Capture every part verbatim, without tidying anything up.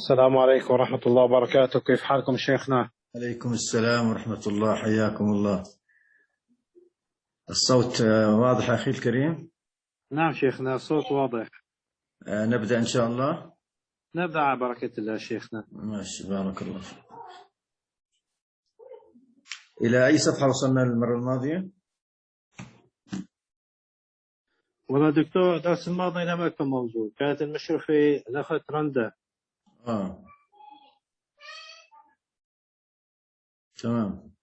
السلام عليكم ورحمة الله وبركاته. كيف حالكم شيخنا؟ عليكم السلام ورحمة الله، حياكم الله. الصوت واضح أخي الكريم؟ نعم شيخنا، الصوت واضح. آه نبدأ إن شاء الله. نبدأ على بركة الله شيخنا. ماشي، بارك الله فيك. إلى أي صفحة وصلنا المرة الماضية؟ والله دكتور، الدرس الماضي لم يكن موجود، كانت المشرفة الأخت رندا. آه تمام.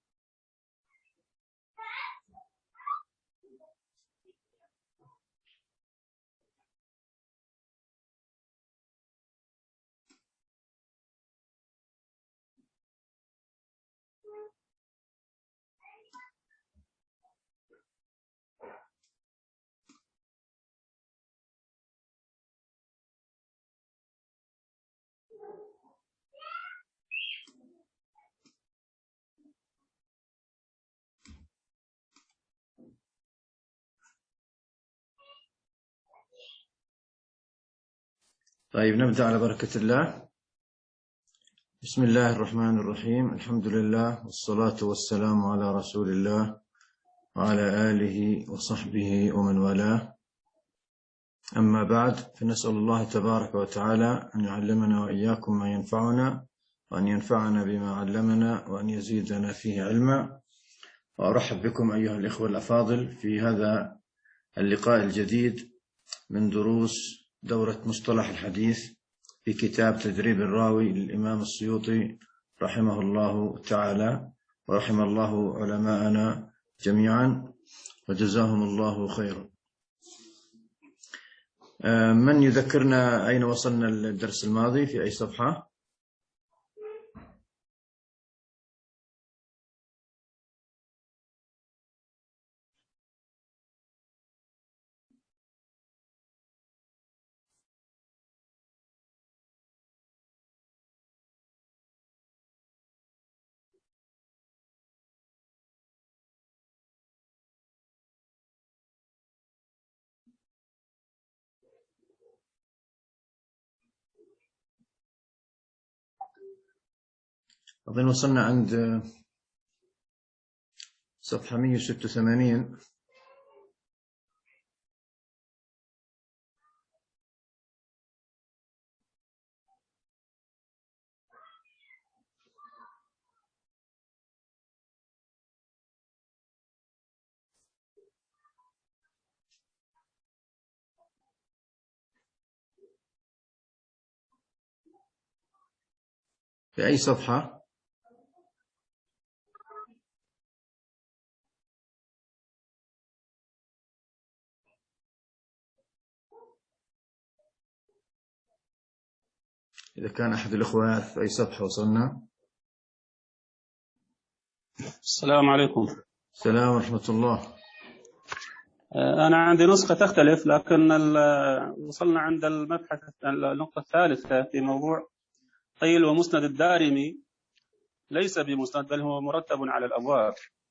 طيب نبدأ على بركة الله. بسم الله الرحمن الرحيم. الحمد لله والصلاة والسلام على رسول الله وعلى آله وصحبه ومن والاه. أما بعد، فنسأل الله تبارك وتعالى أن يعلمنا وإياكم ما ينفعنا، وأن ينفعنا بما علمنا، وأن يزيدنا فيه علما. وأرحب بكم أيها الإخوة الأفاضل في هذا اللقاء الجديد من دروس دورة مصطلح الحديث في كتاب تدريب الراوي للإمام السيوطي رحمه الله تعالى، ورحم الله علماءنا جميعا وجزاهم الله خيرا. من يذكرنا أين وصلنا الدرس الماضي، في أي صفحة؟ أظن وصلنا عند صفحة مئة وستة وثمانين. في أي صفحة؟ إذا كان أحد الأخوة يعرف في أي صفحة وصلنا. السلام عليكم. السلام ورحمة الله. أنا عندي نسخة تختلف، لكن وصلنا عند المبحث النقطة الثالثة في موضوع قيل ومسند الدارمي ليس بمسند بل هو مرتب على الأبواب،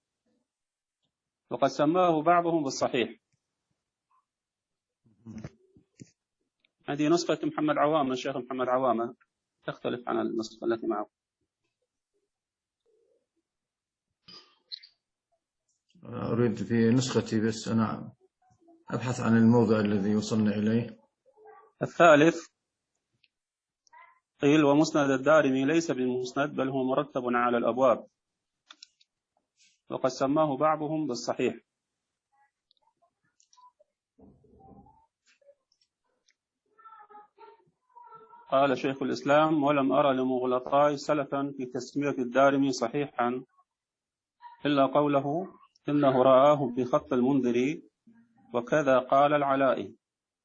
وقد سماه بعضهم بالصحيح. هذه نسخة محمد عوامة، الشيخ محمد عوامة، تختلف عن النسخة التي معه. أريد في نسختي، بس أنا أبحث عن الموضع الذي وصلنا إليه. الثالث قيل ومسند الدارمي ليس بمسند بل هو مرتب على الأبواب، وقد سماه بعضهم بالصحيح. قال شيخ الإسلام: ولم أرى لمغلطاي سلفا في تسمية الدارمي صحيحا إلا قوله إنه رآه في خط المنذري، وكذا قال العلائي.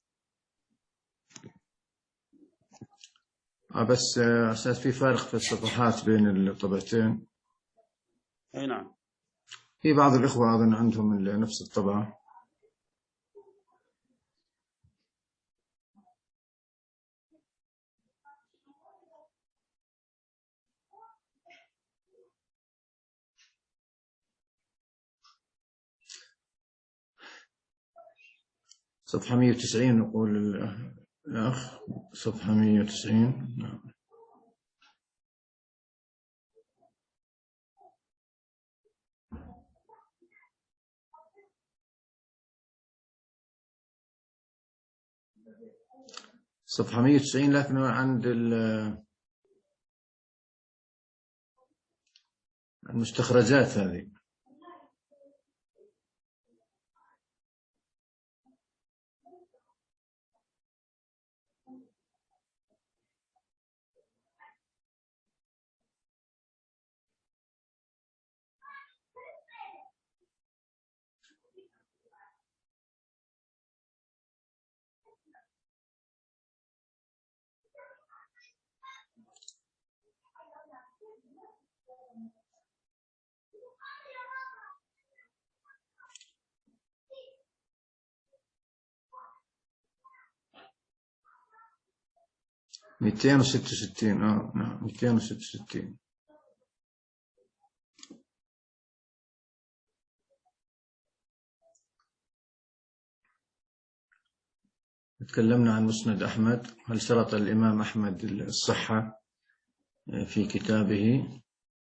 بس أستاذ في فارق في الصفحات بين الطبعتين. أي نعم. في بعض الإخوة أظن عندهم نفس الطبعة. صفحة مئة وتسعين نقول الأخ، صفحة مئة وتسعين. نعم. صفحة مئة وتسعين، لكن عند المستخرجات هذه. مئتين وستة وستين. اه نعم مئتين وستة وستين. تكلمنا عن مسند أحمد، هل شرط الإمام أحمد الصحة في كتابه،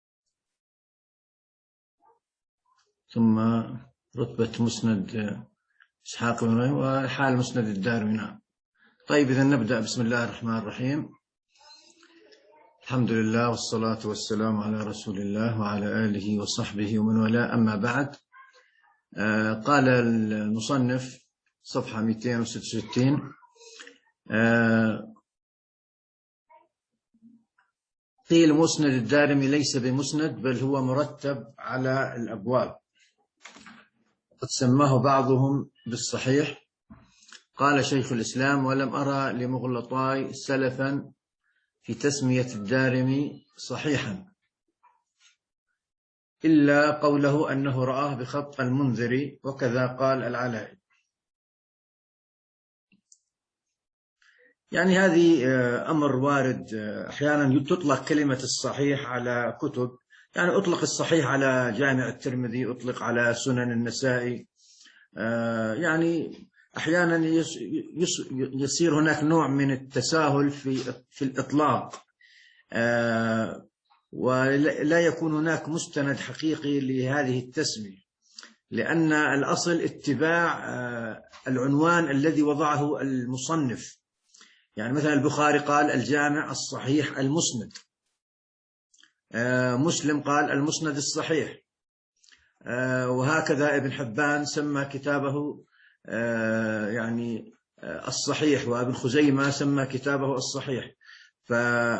ثم رتبة مسند إسحاق بن راهويه وحال مسند الدارمي. طيب إذا نبدأ. بسم الله الرحمن الرحيم، الحمد لله والصلاة والسلام على رسول الله وعلى آله وصحبه ومن والاه، أما بعد. آه قال المصنف صفحة مئتين وستة وستين: آه قيل مسند الدارمي ليس بمسند، بل هو مرتب على الأبواب، قد سماه بعضهم بالصحيح. قال شيخ الإسلام: ولم أرى لمغلطاي سلفا في تسمية الدارمي صحيحا إلا قوله أنه رآه بخط المنذري، وكذا قال العلائي. يعني هذه أمر وارد، أحيانا تطلق كلمة الصحيح على كتب، يعني أطلق الصحيح على جامع الترمذي، أطلق على سنن النسائي، يعني أحيانا يصير هناك نوع من التساهل في في الإطلاق، ولا يكون هناك مستند حقيقي لهذه التسمية، لأن الأصل اتباع العنوان الذي وضعه المصنف. يعني مثلا البخاري قال الجامع الصحيح المسند، مسلم قال المسند الصحيح، وهكذا ابن حبان سمى كتابه يعني الصحيح، وابن خزيمة سمى كتابه الصحيح. ف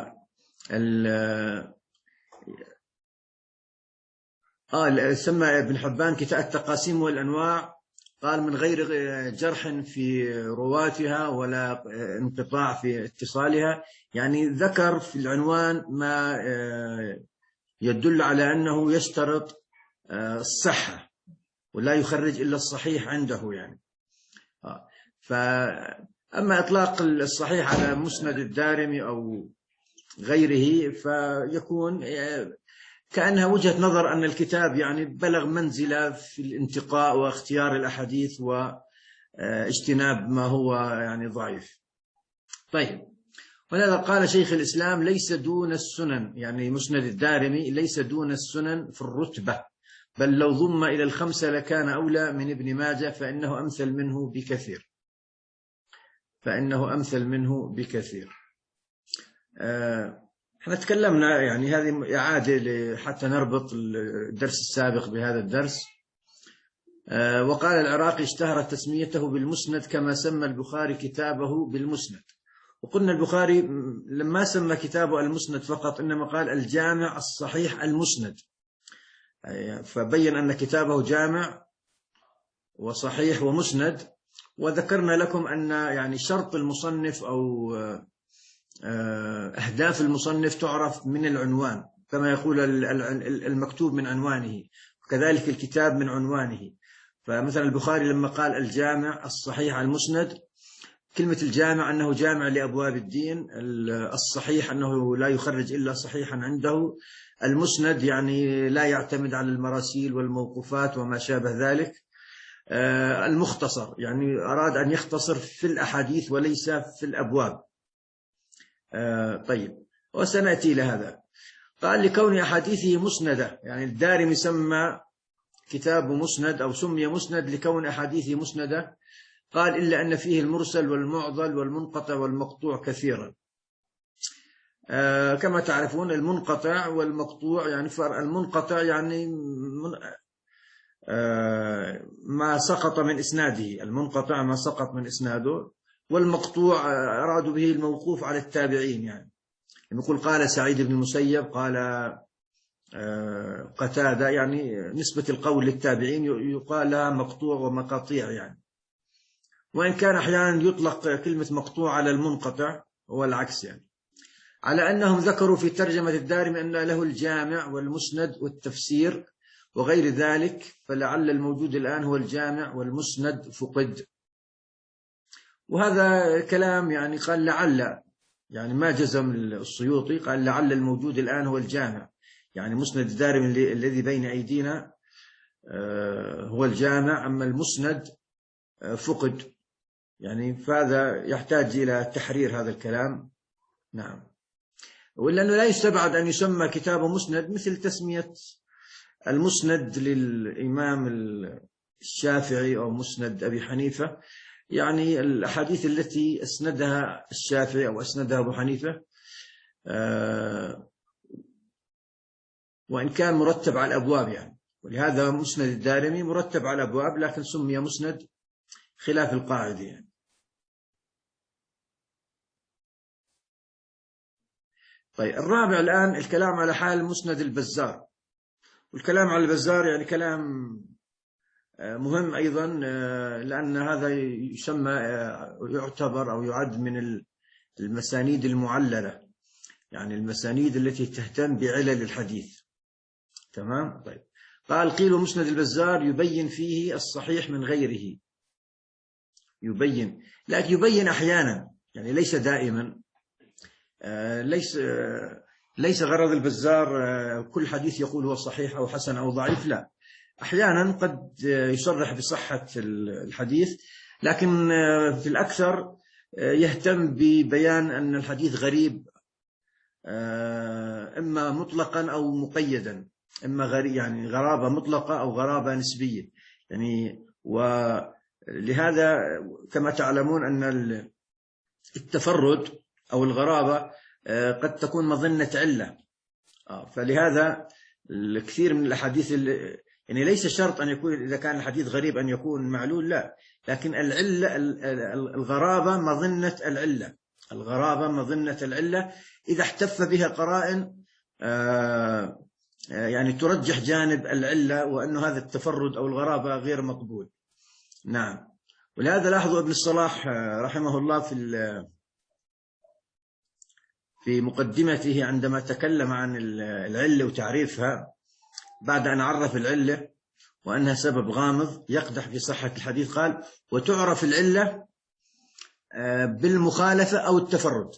آه سمى ابن حبان كتاب التقاسيم والأنواع، قال من غير جرح في رواتها ولا انقطاع في اتصالها، يعني ذكر في العنوان ما يدل على أنه يشترط الصحة ولا يخرج إلا الصحيح عنده يعني. فأما إطلاق الصحيح على مسند الدارمي أو غيره فيكون كأنها وجهة نظر أن الكتاب يعني بلغ منزلة في الانتقاء واختيار الأحاديث واجتناب ما هو يعني ضعيف. طيب، ولذا قال شيخ الإسلام ليس دون السنن، يعني مسند الدارمي ليس دون السنن في الرتبة، بل لو ضم إلى الخمسة لكان أولى من ابن ماجه، فإنه أمثل منه بكثير فإنه أمثل منه بكثير. احنا تكلمنا، يعني هذه إعادة حتى نربط الدرس السابق بهذا الدرس. وقال العراقي اشتهرت تسميته بالمسند كما سمى البخاري كتابه بالمسند. وقلنا البخاري لما سمى كتابه المسند فقط، إنما قال الجامع الصحيح المسند، فبين أن كتابه جامع وصحيح ومسند. وذكرنا لكم أن يعني شرط المصنف أو أهداف المصنف تعرف من العنوان، كما يقول المكتوب من عنوانه، وكذلك الكتاب من عنوانه. فمثلا البخاري لما قال الجامع الصحيح المسند، كلمة الجامع أنه جامع لأبواب الدين، الصحيح أنه لا يخرج إلا صحيحا عنده، المسند يعني لا يعتمد على المراسيل والموقوفات وما شابه ذلك، المختصر يعني أراد أن يختصر في الأحاديث وليس في الأبواب. طيب، وسنأتي لهذا. قال لكون أحاديثه مسندة، يعني الدارمي سمى كتابه مسند أو سمي مسند لكون أحاديثه مسندة، قال إلا أن فيه المرسل والمعضل والمنقطع والمقطوع كثيرا. آه كما تعرفون المنقطع والمقطوع يعني فرق. المنقطع يعني من آه ما سقط من إسناده، المنقطع ما سقط من إسناده، والمقطوع أرادوا به الموقوف على التابعين، يعني يقول قال سعيد بن المسيب قال آه قتادة، يعني نسبة القول للتابعين يقال لها مقطوع ومقاطيع يعني. وإن كان أحيانا يطلق كلمة مقطوع على المنقطع والعكس، يعني على أنهم ذكروا في ترجمة الدارمي أن له الجامع والمسند والتفسير وغير ذلك، فلعل الموجود الآن هو الجامع والمسند فقد. وهذا كلام يعني قال لعل، يعني ما جزم السيوطي، قال لعل الموجود الآن هو الجامع، يعني مسند الدارمي الذي بين أيدينا هو الجامع، أما المسند فقد، يعني فهذا يحتاج إلى تحرير هذا الكلام. نعم. ولأنه لا يستبعد أن يسمى كتابه مسند مثل تسمية المسند للإمام الشافعي أو مسند أبي حنيفة، يعني الأحاديث التي أسندها الشافعي أو أسندها أبو حنيفة آه وإن كان مرتب على الأبواب يعني، ولهذا مسند الدارمي مرتب على الأبواب لكن سمي مسند خلاف القاعدة يعني. طيب الرابع الآن الكلام على حال مسند البزار. والكلام على البزار يعني كلام مهم أيضا، لأن هذا يسمى يعتبر أو يعد من المسانيد المعللة، يعني المسانيد التي تهتم بعلل الحديث. تمام. طيب قال قيل مسند البزار يبين فيه الصحيح من غيره، يبين، لكن يبين أحيانا يعني ليس دائما. ليس ليس غرض البزار كل حديث يقول هو صحيح أو حسن أو ضعيف، لا، أحيانا قد يصرح بصحة الحديث، لكن في الأكثر يهتم ببيان أن الحديث غريب، إما مطلقا أو مقيدا، إما غريب يعني غرابة مطلقة أو غرابة نسبية يعني. ولهذا كما تعلمون أن التفرد أو الغرابة قد تكون مظنة علة، فلهذا الكثير من الأحاديث يعني ليس شرط أن يكون إذا كان الحديث غريب أن يكون معلول، لا، لكن العلة الغرابة مظنة العلة، الغرابة مظنة العلة إذا احتف بها قرائن يعني ترجح جانب العلة وأنه هذا التفرد أو الغرابة غير مقبول. نعم. ولهذا لاحظوا ابن الصلاح رحمه الله في في مقدمته عندما تكلم عن العلة وتعريفها، بعد أن عرف العلة وأنها سبب غامض يقدح في صحة الحديث، قال وتعرف العلة بالمخالفة أو التفرد.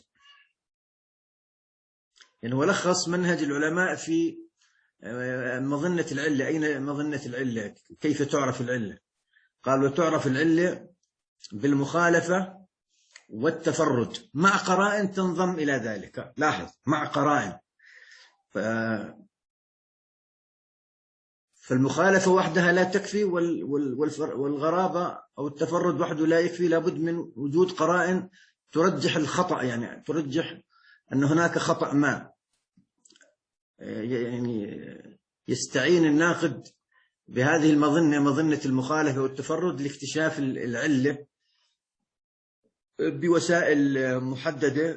يعني هو لخص منهج العلماء في مظنة العلة. أين مظنة العلة؟ كيف تعرف العلة؟ قال وتعرف العلة بالمخالفة والتفرد مع قرائن تنضم إلى ذلك. لاحظ، مع قرائن. ف... فالمخالفة وحدها لا تكفي، وال... وال... والغرابة أو التفرد وحده لا يكفي، لابد من وجود قرائن ترجح الخطأ، يعني ترجح أن هناك خطأ ما، يعني يستعين الناقد بهذه المظنة، مظنة المخالفة والتفرد، لاكتشاف العلة بوسائل محددة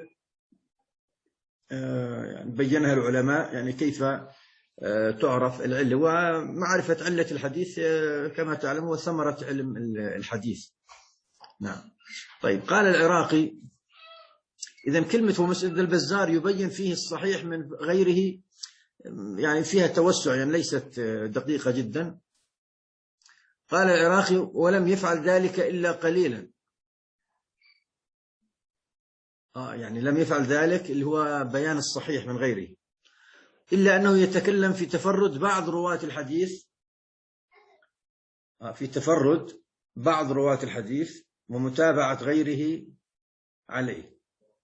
بينها العلماء، يعني كيف تعرف العلة. ومعرفة علة الحديث كما تعلم هو ثمرة علم الحديث. نعم. طيب قال العراقي إذن كلمة ومسند البزار يبين فيه الصحيح من غيره يعني فيها توسع، يعني ليست دقيقة جدا. قال العراقي ولم يفعل ذلك إلا قليلا. آه يعني لم يفعل ذلك اللي هو بيان الصحيح من غيره، إلا أنه يتكلم في تفرد بعض رواة الحديث، آه في تفرد بعض رواة الحديث ومتابعة غيره عليه.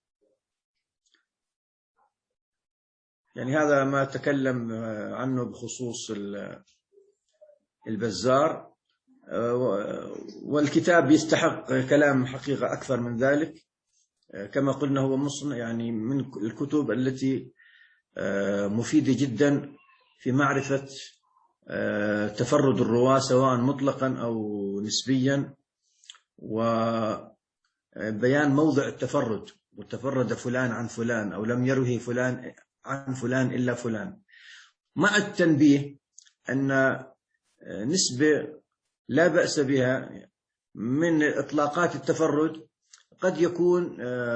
يعني هذا ما تكلم عنه بخصوص البزار. والكتاب يستحق كلام حقيقة أكثر من ذلك. كما قلنا هو مصنع يعني من الكتب التي مفيدة جدا في معرفة تفرد الرواة سواء مطلقا أو نسبيا، وبيان موضع التفرد، وتفرد فلان عن فلان أو لم يروه فلان عن فلان إلا فلان، مع التنبيه أن نسبة لا بأس بها من إطلاقات التفرد قد يكون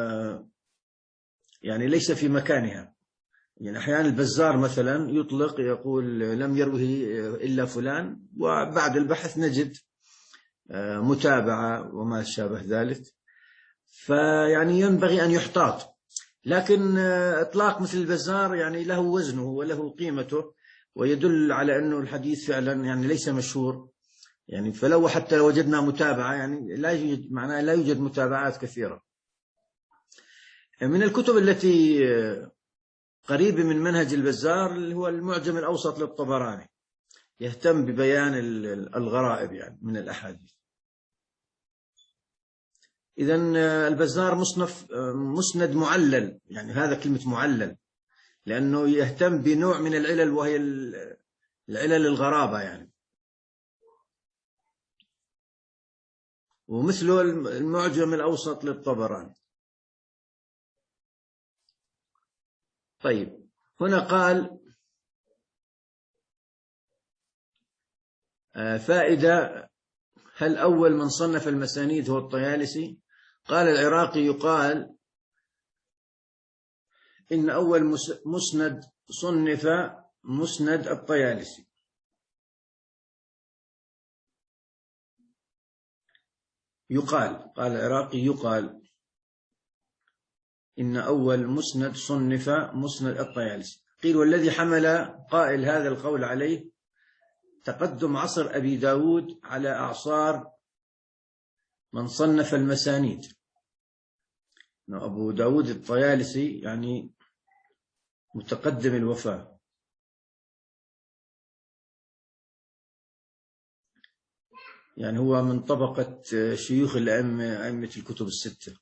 يعني ليس في مكانها. يعني أحيانا البزار مثلا يطلق يقول لم يروه إلا فلان، وبعد البحث نجد متابعة وما شابه ذلك، فيعني ينبغي أن يحتاط. لكن إطلاق مثل البزار يعني له وزنه وله قيمته، ويدل على أنه الحديث فعلا يعني ليس مشهور. يعني فلو حتى لو وجدنا متابعة يعني لا يوجد معناه لا يوجد متابعات كثيرة. من الكتب التي قريبة من منهج البزار اللي هو المعجم الأوسط للطبراني، يهتم ببيان الغرائب يعني من الأحاديث. إذن البزار مصنف مسند معلل، يعني هذا كلمة معلل، لأنه يهتم بنوع من العلل وهي العلل الغرابة يعني. ومثله المعجم الأوسط للطبراني. طيب هنا قال فائدة: هل أول من صنف المسانيد هو الطيالسي؟ قال العراقي: يقال إن أول مسند صنف مسند الطيالسي. يقال قال العراقي يقال إن أول مسند صنف مسند الطيالسي. قيل: والذي حمل قائل هذا القول عليه تقدم عصر أبي داود على أعصار من صنف المسانيد. أبو داود الطيالسي يعني متقدم الوفاة، يعني هو من طبقة شيوخ الأئمة أئمة الكتب الستة.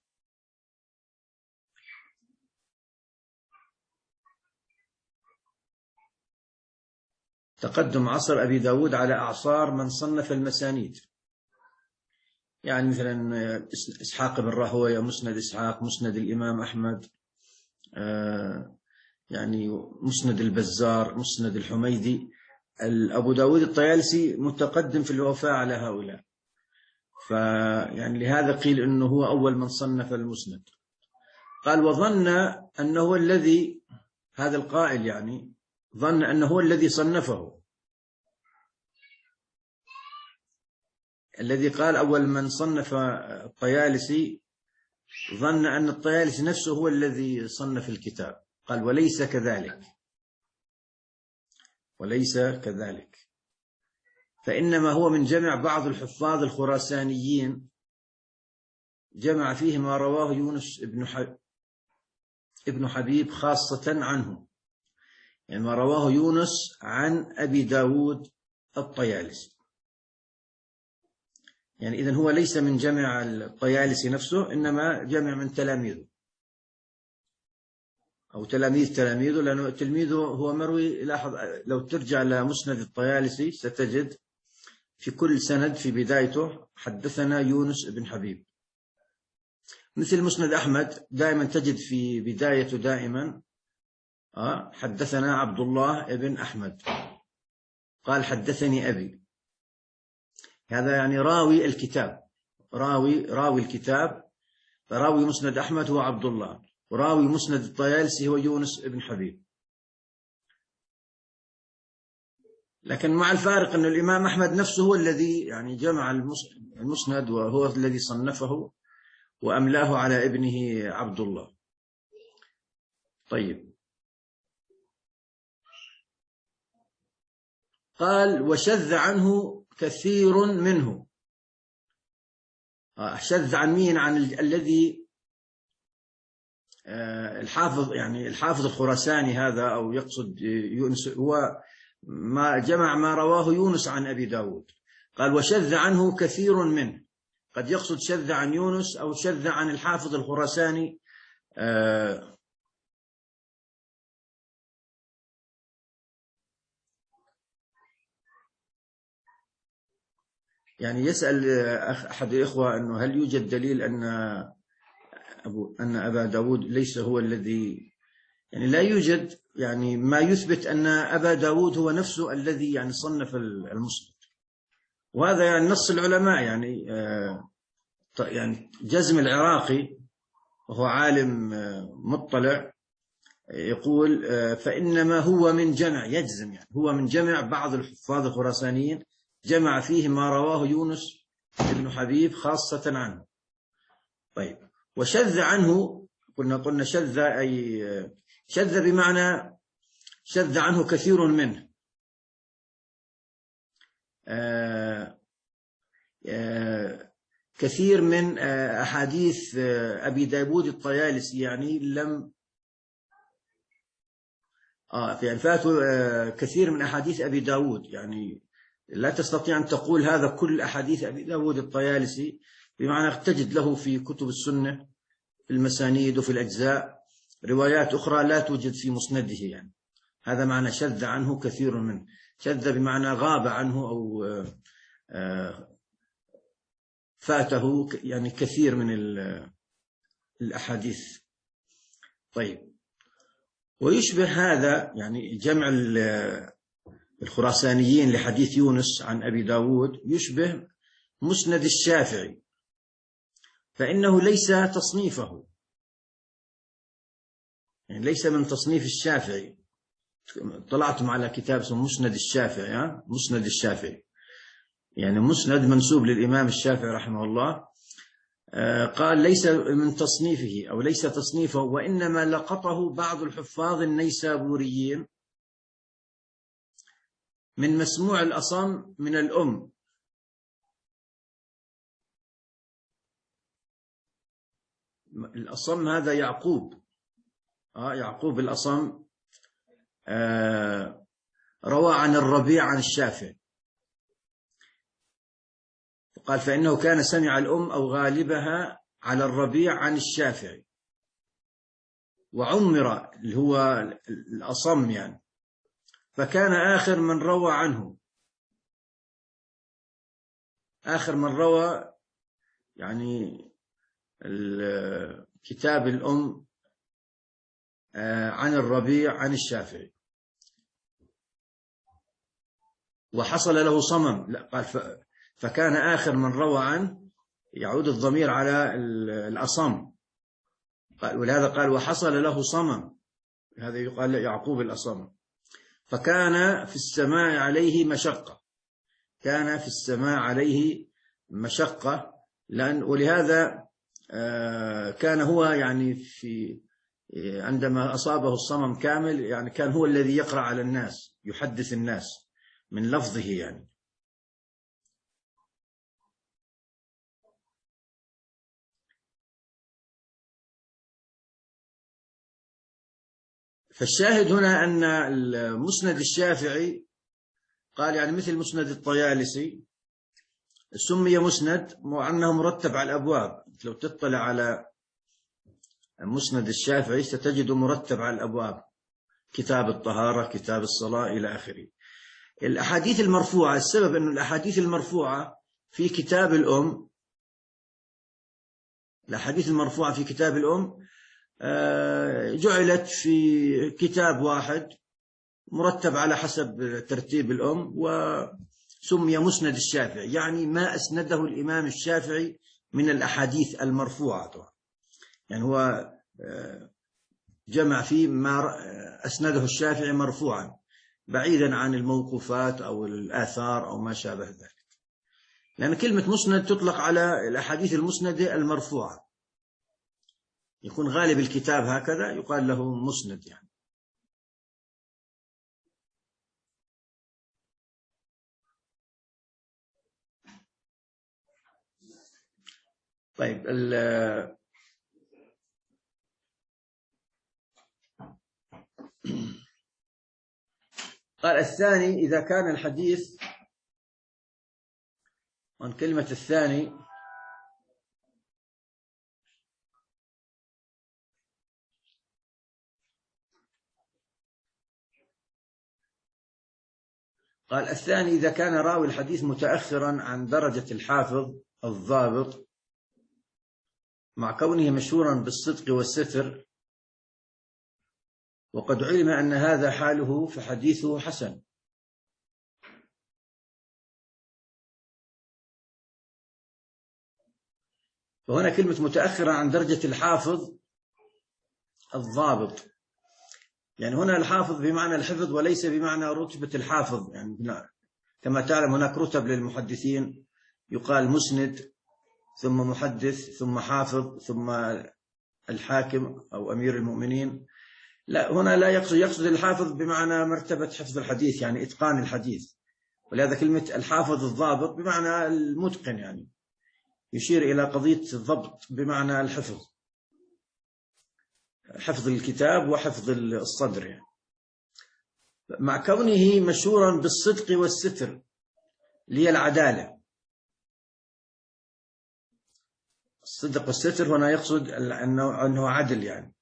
تقدم عصر أبي داود على أعصار من صنف المسانيد، يعني مثلا إسحاق بن راهويه، مسند إسحاق، مسند الإمام أحمد، يعني مسند البزار، مسند الحميدي. أبو داود الطيالسي متقدم في الوفاة على هؤلاء، فيعني لهذا قيل إنه هو أول من صنف المسند. قال: وظن أنه الذي هذا القائل يعني ظن أنه هو الذي صنفه، الذي قال أول من صنف الطيالسي ظن أن الطيالسي نفسه هو الذي صنف الكتاب. قال: وليس كذلك، وليس كذلك، فإنما هو من جمع بعض الحفاظ الخراسانيين، جمع فيه ما رواه يونس ابن حبيب خاصة عنه، يعني ما رواه يونس عن أبي داود الطيالسي. يعني إذن هو ليس من جمع الطيالسي نفسه، إنما جمع من تلاميذه أو تلاميذ تلاميذه، لأنه تلميذه هو مروي. لاحظ لو ترجع لمسند الطيالسي ستجد في كل سند في بدايته حدثنا يونس بن حبيب. مثل مسند أحمد دائما تجد في بدايته دائما حدثنا عبد الله بن أحمد قال حدثني أبي. هذا يعني راوي الكتاب، راوي راوي الكتاب. فراوي مسند أحمد هو عبد الله، وراوي مسند الطيالسي هو يونس بن حبيب. لكن مع الفارق أن الإمام أحمد نفسه هو الذي يعني جمع المسند، وهو الذي صنفه وأملاه على ابنه عبد الله. طيب، قال: وشذ عنه كثير منه. شذ عن مين؟ عن الذي الحافظ، يعني الحافظ الخراساني هذا، أو يقصد يونس، هو ما جمع ما رواه يونس عن أبي داود. قال وشذ عنه كثير منه، قد يقصد شذ عن يونس أو شذ عن الحافظ الخراساني. آه يعني يسأل أحد الإخوة أنه هل يوجد دليل أن أبو أن أبا داود ليس هو الذي، يعني لا يوجد يعني ما يثبت أن أبا داود هو نفسه الذي يعني صنف المسند، وهذا يعني نص العلماء. يعني آه يعني جزم العراقي وهو عالم مطلع يقول فإنما هو من جمع، يجزم يعني هو من جمع بعض الحفاظ الخراسانيين جمع فيه ما رواه يونس بن حبيب خاصة عنه. طيب وشذ عنه، قلنا قلنا شذ أي شذ بمعنى شذ عنه كثير منه. آآ آآ كثير من أحاديث أبي داود الطيالسي يعني لم آه يعني فاتوا كثير من أحاديث أبي داود، يعني لا تستطيع أن تقول هذا كل أحاديث أبي داود الطيالسي، بمعنى تجد له في كتب السنة في المسانيد وفي الأجزاء روايات أخرى لا توجد في مسنده، يعني هذا معنى شذ عنه كثير منه. شذ بمعنى غاب عنه أو فاته يعني كثير من الأحاديث. طيب ويشبه هذا يعني جمع الخراسانيين لحديث يونس عن أبي داود يشبه مسند الشافعي، فإنه ليس تصنيفه، يعني ليس من تصنيف الشافعي. طلعتم على كتاب اسمه مسند الشافعي، ها؟ مسند الشافعي يعني مسند منسوب للإمام الشافعي رحمه الله. قال ليس من تصنيفه أو ليس تصنيفه، وإنما لقطه بعض الحفاظ النيسابوريين من مسموع الأصم من الأم. الأصم هذا يعقوب، آه يعقوب الأصم، آه روى عن الربيع عن الشافعي، قال فإنه كان سمع الأم أو غالبها على الربيع عن الشافعي، وعمر اللي هو الأصم يعني، فكان آخر من روى عنه، آخر من روى يعني كتاب الأم عن الربيع عن الشافعي، وحصل له صمم. لا قال فكان آخر من روى عنه، يعود الضمير على الأصم، قال ولهذا قال وحصل له صمم، هذا يقال يعقوب الأصم. فكان في السماع عليه مشقة، كان في السماع عليه مشقة، لأن ولهذا كان هو يعني في عندما أصابه الصمم كامل يعني كان هو الذي يقرأ على الناس، يحدث الناس من لفظه يعني. فالشاهد هنا أن المسند الشافعي قال يعني مثل مسند الطيالسي سمي مسند وأنه مرتب على الأبواب. لو تطلع على مسند الشافعي ستجد مرتب على الأبواب، كتاب الطهارة، كتاب الصلاة، إلى آخره. الأحاديث المرفوعة، السبب أن الأحاديث المرفوعة في كتاب الأم، الأحاديث المرفوعة في كتاب الأم جعلت في كتاب واحد مرتب على حسب ترتيب الأم، وسمي مسند الشافعي، يعني ما أسنده الإمام الشافعي من الأحاديث المرفوعة. يعني هو جمع فيه ما أسنده الشافعي مرفوعا، بعيدا عن الموقوفات أو الآثار أو ما شابه ذلك، لأن كلمة مسند تطلق على الأحاديث المسندة المرفوعة، يكون غالب الكتاب هكذا يقال له مسند يعني. طيب قال الثاني إذا كان الحديث عن كلمة الثاني قال الثاني إذا كان راوي الحديث متأخرا عن درجة الحافظ الضابط مع كونه مشهورا بالصدق والستر وقد علم أن هذا حاله فحديثه حسن. وهنا كلمة متأخرا عن درجة الحافظ الضابط، يعني هنا الحافظ بمعنى الحفظ وليس بمعنى رتبة الحافظ، يعني كما تعلم هناك رتب للمحدثين، يقال مسند ثم محدث ثم حافظ ثم الحاكم أو أمير المؤمنين. لا، هنا لا يقصد يقصد الحافظ بمعنى مرتبة حفظ الحديث، يعني إتقان الحديث، ولهذا كلمة الحافظ الضابط بمعنى المتقن، يعني يشير إلى قضية الضبط بمعنى الحفظ، حفظ الكتاب وحفظ الصدر يعني. مع كونه مشهورا بالصدق والستر اللي هي العدالة. الصدق والستر هنا يقصد أنه عدل يعني.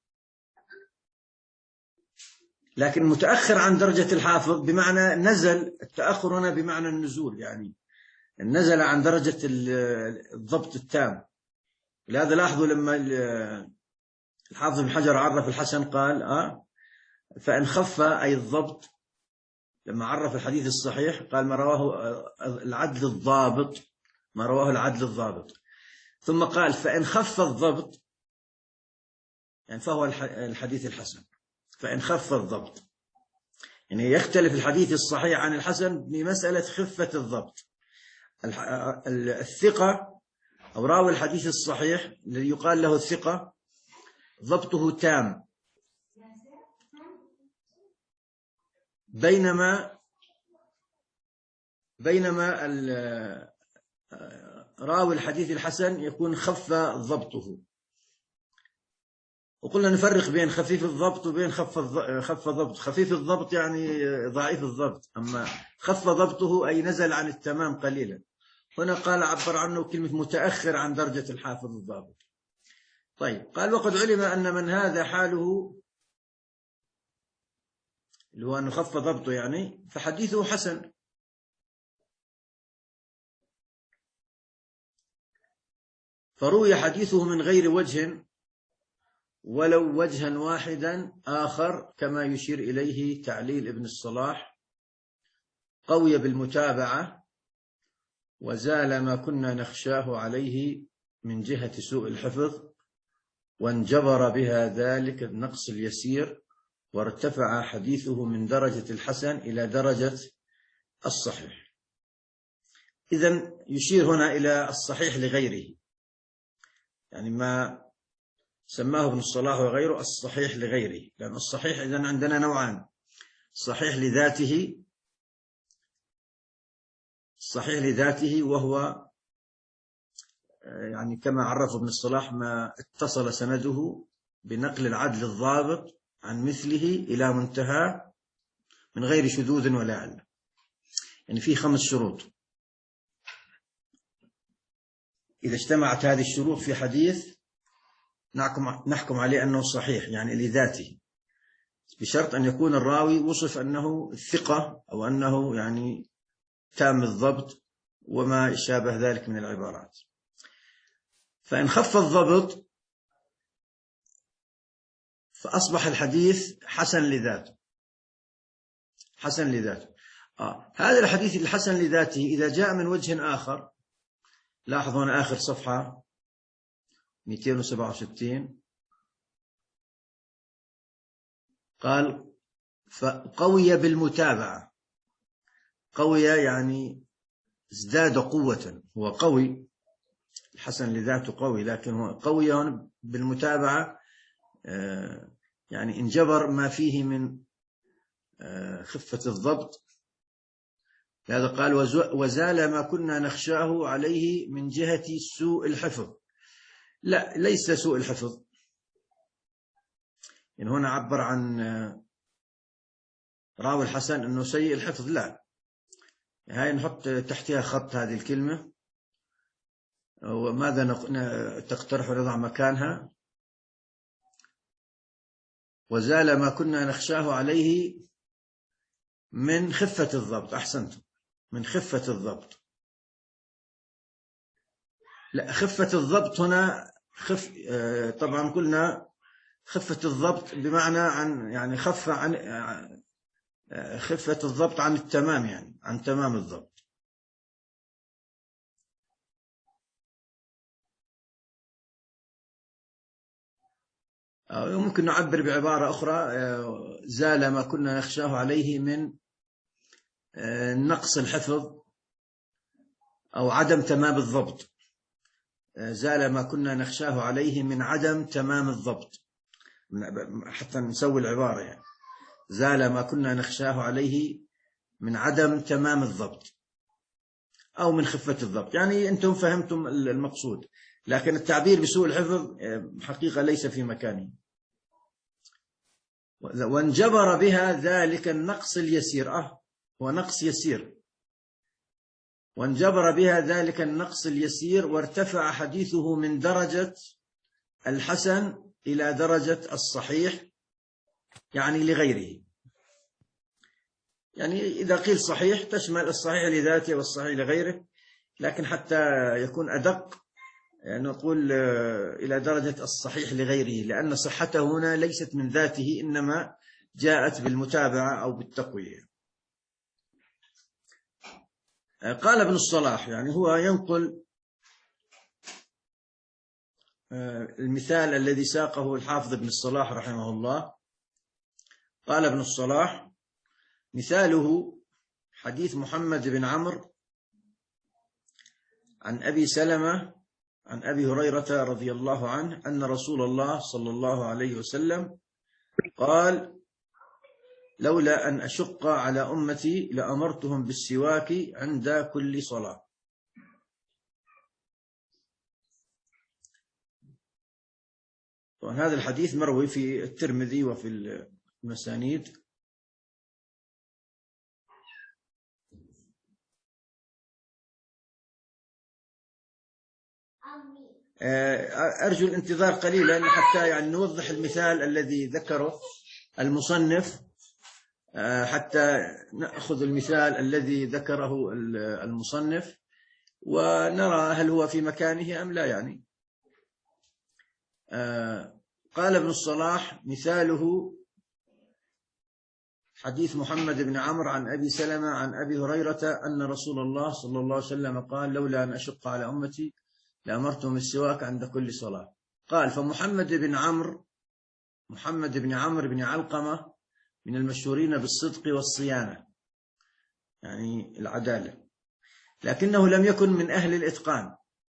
لكن متأخر عن درجة الحافظ بمعنى نزل، التأخر هنا بمعنى النزول، يعني نزل عن درجة الضبط التام. لهذا لاحظوا لما الحافظ بن حجر عرف الحسن قال آه فإن خف أي الضبط، لما عرف الحديث الصحيح قال ما رواه العدل الضابط، ما رواه العدل الضابط، ثم قال فإن خف الضبط يعني فهو الحديث الحسن. فإن خف الضبط يعني يختلف الحديث الصحيح عن الحسن بمسألة خفة الضبط. الثقة أو راوي الحديث الصحيح الذي يقال له الثقة ضبطه تام، بينما بينما راوي الحديث الحسن يكون خف ضبطه. وقلنا نفرق بين خفيف الضبط وبين خف خف ضبط. خفيف الضبط يعني ضعيف الضبط، أما خف ضبطه أي نزل عن التمام قليلا. هنا قال عبر عنه كلمة متأخر عن درجة الحافظ الضابط. طيب قال وقد علم أن من هذا حاله اللي هو أنه خف ضبطه يعني فحديثه حسن. فروي حديثه من غير وجه ولو وجها واحدا آخر، كما يشير إليه تعليل ابن الصلاح: قوي بالمتابعة وزال ما كنا نخشاه عليه من جهة سوء الحفظ، وانجبر بها ذلك النقص اليسير، وارتفع حديثه من درجة الحسن إلى درجة الصحيح. إذن يشير هنا إلى الصحيح لغيره، يعني ما سماه ابن الصلاح وغيره الصحيح لغيره، لأن الصحيح إذن عندنا نوعان: صحيح لذاته، الصحيح لذاته وهو يعني كما عرف ابن الصلاح ما اتصل سنده بنقل العدل الضابط عن مثله إلى منتهى من غير شذوذ ولا علة. يعني فيه خمس شروط، إذا اجتمعت هذه الشروط في حديث نحكم نحكم عليه أنه صحيح يعني لذاته، بشرط أن يكون الراوي وصف أنه ثقة أو أنه يعني تام الضبط وما شابه ذلك من العبارات. فإن خف الضبط فأصبح الحديث حسن لذاته، حسن لذاته. آه. هذا الحديث الحسن لذاته إذا جاء من وجه آخر، لاحظوا هنا آخر صفحة مئتين وسبعة وستين، قال فقوي بالمتابعة. قوي يعني ازداد قوة، هو قوي، الحسن لذاته قوي، لكن هو قوي هنا بالمتابعة، يعني انجبر ما فيه من خفة الضبط. هذا قال وزال ما كنا نخشاه عليه من جهة سوء الحفظ. لا، ليس سوء الحفظ، إن هنا عبر عن راوي الحسن أنه سيء الحفظ، لا، هاي نحط تحتها خط هذه الكلمة وماذا تقترح نضع مكانها؟ وزال ما كنا نخشاه عليه من خفة الضبط. أحسنتم، من خفة الضبط. لا، خفة الضبط هنا خف طبعا قلنا خفة الضبط بمعنى عن يعني خف عن خفة الضبط عن التمام، يعني عن تمام الضبط. ممكن نعبر بعبارة أخرى، زال ما كنا نخشاه عليه من نقص الحفظ أو عدم تمام الضبط. زال ما كنا نخشاه عليه من عدم تمام الضبط، حتى نسوي العبارة يعني زال ما كنا نخشاه عليه من عدم تمام الضبط أو من خفة الضبط. يعني أنتم فهمتم المقصود، لكن التعبير بسوء الحفظ حقيقة ليس في مكانه. وانجبر بها ذلك النقص اليسير، أه هو نقص يسير، وانجبر بها ذلك النقص اليسير وارتفع حديثه من درجة الحسن إلى درجة الصحيح، يعني لغيره. يعني إذا قيل صحيح تشمل الصحيح لذاته والصحيح لغيره، لكن حتى يكون أدق نقول إلى درجة الصحيح لغيره، لأن صحته هنا ليست من ذاته، إنما جاءت بالمتابعة أو بالتقوية. قال ابن الصلاح، يعني هو ينقل المثال الذي ساقه الحافظ ابن الصلاح رحمه الله. قال ابن الصلاح: مثاله حديث محمد بن عمرو عن أبي سلمة عن أبي هريرة رضي الله عنه أن رسول الله صلى الله عليه وسلم قال: لولا أن أشق على أمتي لأمرتهم بالسواك عند كل صلاة. طبعا هذا الحديث مروي في الترمذي وفي المسانيد. أرجو الانتظار قليلا حتى يعني نوضح المثال الذي ذكره المصنف، حتى نأخذ المثال الذي ذكره المصنف ونرى هل هو في مكانه أم لا. يعني قال ابن الصلاح: مثاله حديث محمد بن عمرو عن أبي سلمة عن أبي هريرة أن رسول الله صلى الله عليه وسلم قال: لولا أن أشق على أمتي لأمرتهم السواك عند كل صلاة. قال: فمحمد بن عمرو محمد بن عمرو بن علقمة من المشهورين بالصدق والصيانة، يعني العدالة، لكنه لم يكن من أهل الإتقان،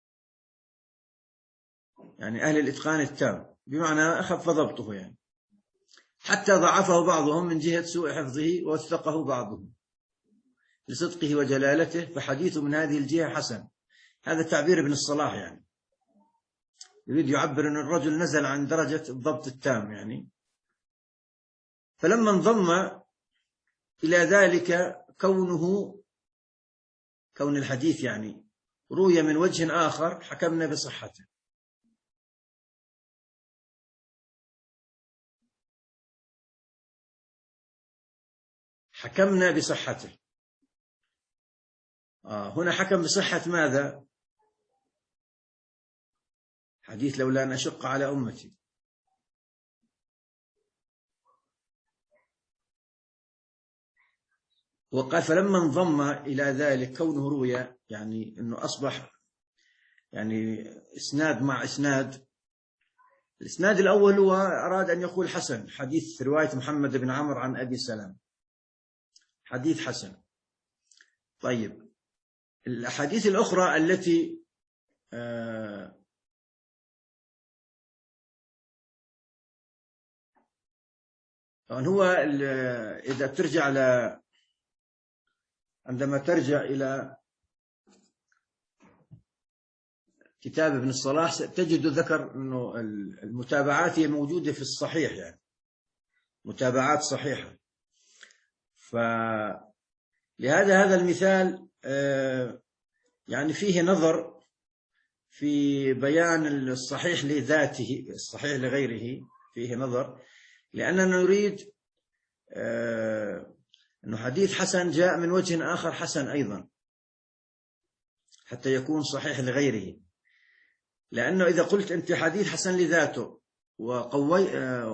يعني أهل الإتقان التام، بمعنى أخف ضبطه، يعني حتى ضعفه بعضهم من جهة سوء حفظه ووثقه بعضهم لصدقه وجلالته، فحديثه من هذه الجهة حسن. هذا تعبير ابن الصلاح، يعني يريد يعبر أن الرجل نزل عن درجة الضبط التام. يعني فلما انضم إلى ذلك كونه كون الحديث يعني روي من وجه آخر حكمنا بصحته. حكمنا بصحته. آه هنا حكم بصحة ماذا؟ حديث لولا أن أشق على أمتي. وقال: فلما انضم إلى ذلك كونه روية، يعني أنه أصبح يعني إسناد مع إسناد. الإسناد الأول هو أراد أن يقول حسن، حديث رواية محمد بن عمرو عن أبي سلمة، حديث حسن. طيب الأحاديث الأخرى التي آه هو إذا ترجع ل عندما ترجع إلى كتاب ابن الصلاح تجد ذكر أنه المتابعات هي موجودة في الصحيح، يعني متابعات صحيحة. فلهذا هذا المثال يعني فيه نظر في بيان الصحيح لذاته الصحيح لغيره فيه نظر، لأننا نريد أنه حديث حسن جاء من وجه آخر حسن أيضا حتى يكون صحيح لغيره. لأنه إذا قلت أنت حديث حسن لذاته وقوي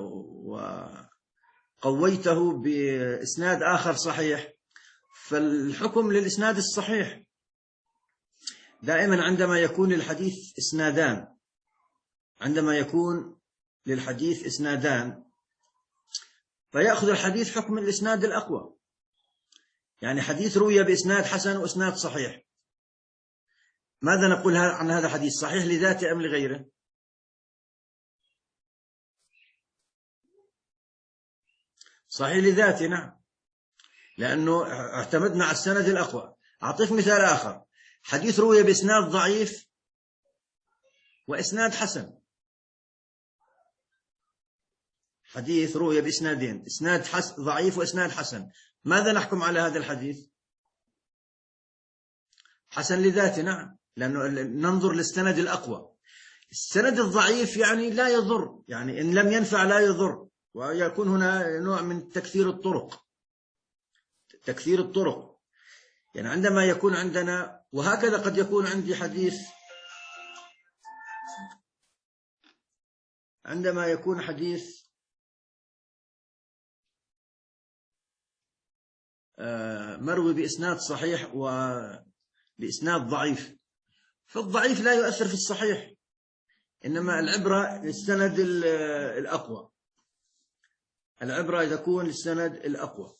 وقويته بإسناد آخر صحيح، فالحكم للإسناد الصحيح. دائما عندما يكون للحديث إسنادان عندما يكون للحديث إسنادان فيأخذ الحديث حكم الإسناد الأقوى. يعني حديث روي بإسناد حسن وإسناد صحيح، ماذا نقول عن هذا الحديث؟ صحيح لذاته أم لغيره؟ صحيح لذاته، نعم، لأنه اعتمدنا على السند الأقوى. أعطيك مثال آخر، حديث روي بإسناد ضعيف وإسناد حسن. حديث روي بإسنادين، إسناد ضعيف وإسناد حسن، ماذا نحكم على هذا الحديث؟ حسن لذاته، نعم، لأنه ننظر للسند الأقوى. السند الضعيف يعني لا يضر، يعني إن لم ينفع لا يضر، ويكون هنا نوع من تكثير الطرق تكثير الطرق يعني عندما يكون عندنا، وهكذا قد يكون عندي حديث، عندما يكون حديث مروي بإسناد صحيح وبإسناد ضعيف، فالضعيف لا يؤثر في الصحيح، إنما العبرة للسند الأقوى العبرة تكون للسند الأقوى.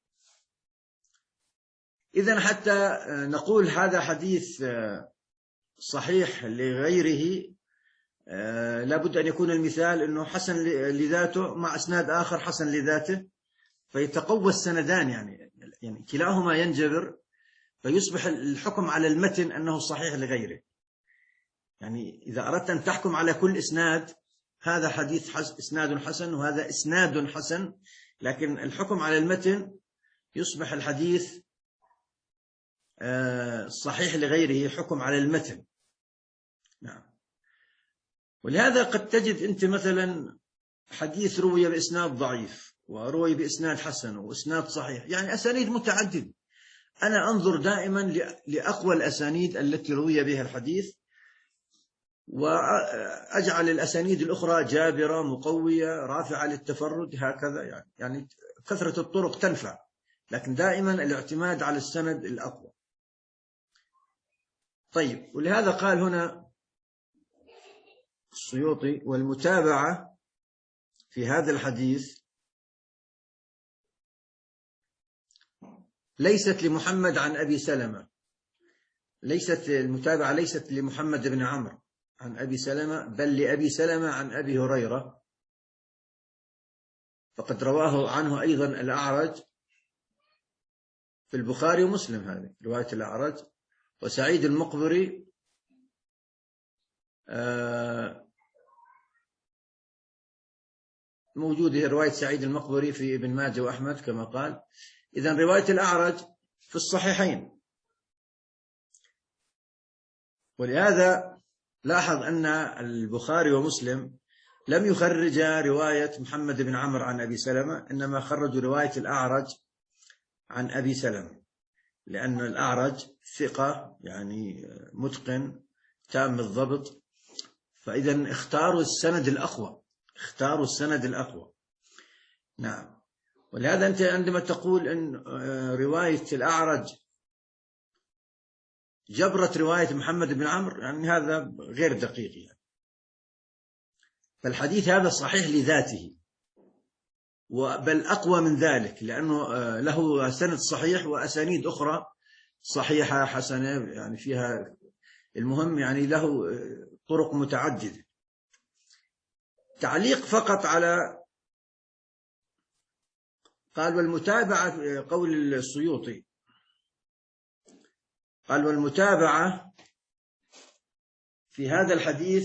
إذن حتى نقول هذا حديث صحيح لغيره لابد أن يكون المثال أنه حسن لذاته مع إسناد آخر حسن لذاته، فيتقوى السندان، يعني يعني كلاهما ينجبر، فيصبح الحكم على المتن أنه صحيح لغيره. يعني إذا أردت أن تحكم على كل إسناد، هذا حديث حس إسناد حسن وهذا إسناد حسن، لكن الحكم على المتن يصبح الحديث صحيح لغيره حكم على المتن. نعم. ولهذا قد تجد أنت مثلا حديث روي بإسناد ضعيف وروي بإسناد حسن وإسناد صحيح، يعني أسانيد متعددة. أنا أنظر دائما لأقوى الأسانيد التي روي بها الحديث، وأجعل الأسانيد الأخرى جابرة مقوية رافعة للتفرد، هكذا. يعني يعني كثرة الطرق تنفع، لكن دائما الاعتماد على السند الأقوى. طيب، ولهذا قال هنا السيوطي: والمتابعة في هذا الحديث ليست لمحمد عن أبي سلمة، ليست المتابعة ليست لمحمد بن عمرو عن أبي سلمة، بل لأبي سلمة عن أبي هريرة، فقد رواه عنه أيضا الأعرج في البخاري ومسلم، هذه رواية الأعرج. وسعيد المقبري موجودة رواية سعيد المقبري في ابن ماجه وأحمد كما قال. إذن رواية الأعرج في الصحيحين. ولهذا لاحظ أن البخاري ومسلم لم يخرجا رواية محمد بن عمرو عن أبي سلمة، إنما خرجوا رواية الأعرج عن أبي سلمة، لأن الأعرج ثقة، يعني متقن تام الضبط، فإذا اختاروا السند الأقوى اختاروا السند الأقوى. نعم. ولهذا أنت عندما تقول أن رواية الأعرج جبرت رواية محمد بن عمرو، يعني هذا غير دقيق، يعني. فالحديث هذا صحيح لذاته، بل أقوى من ذلك، لأنه له سند صحيح وأسانيد أخرى صحيحة حسنة، يعني فيها، المهم يعني له طرق متعددة. تعليق فقط على قال: والمتابعة، قول السيوطي قال: والمتابعة في هذا الحديث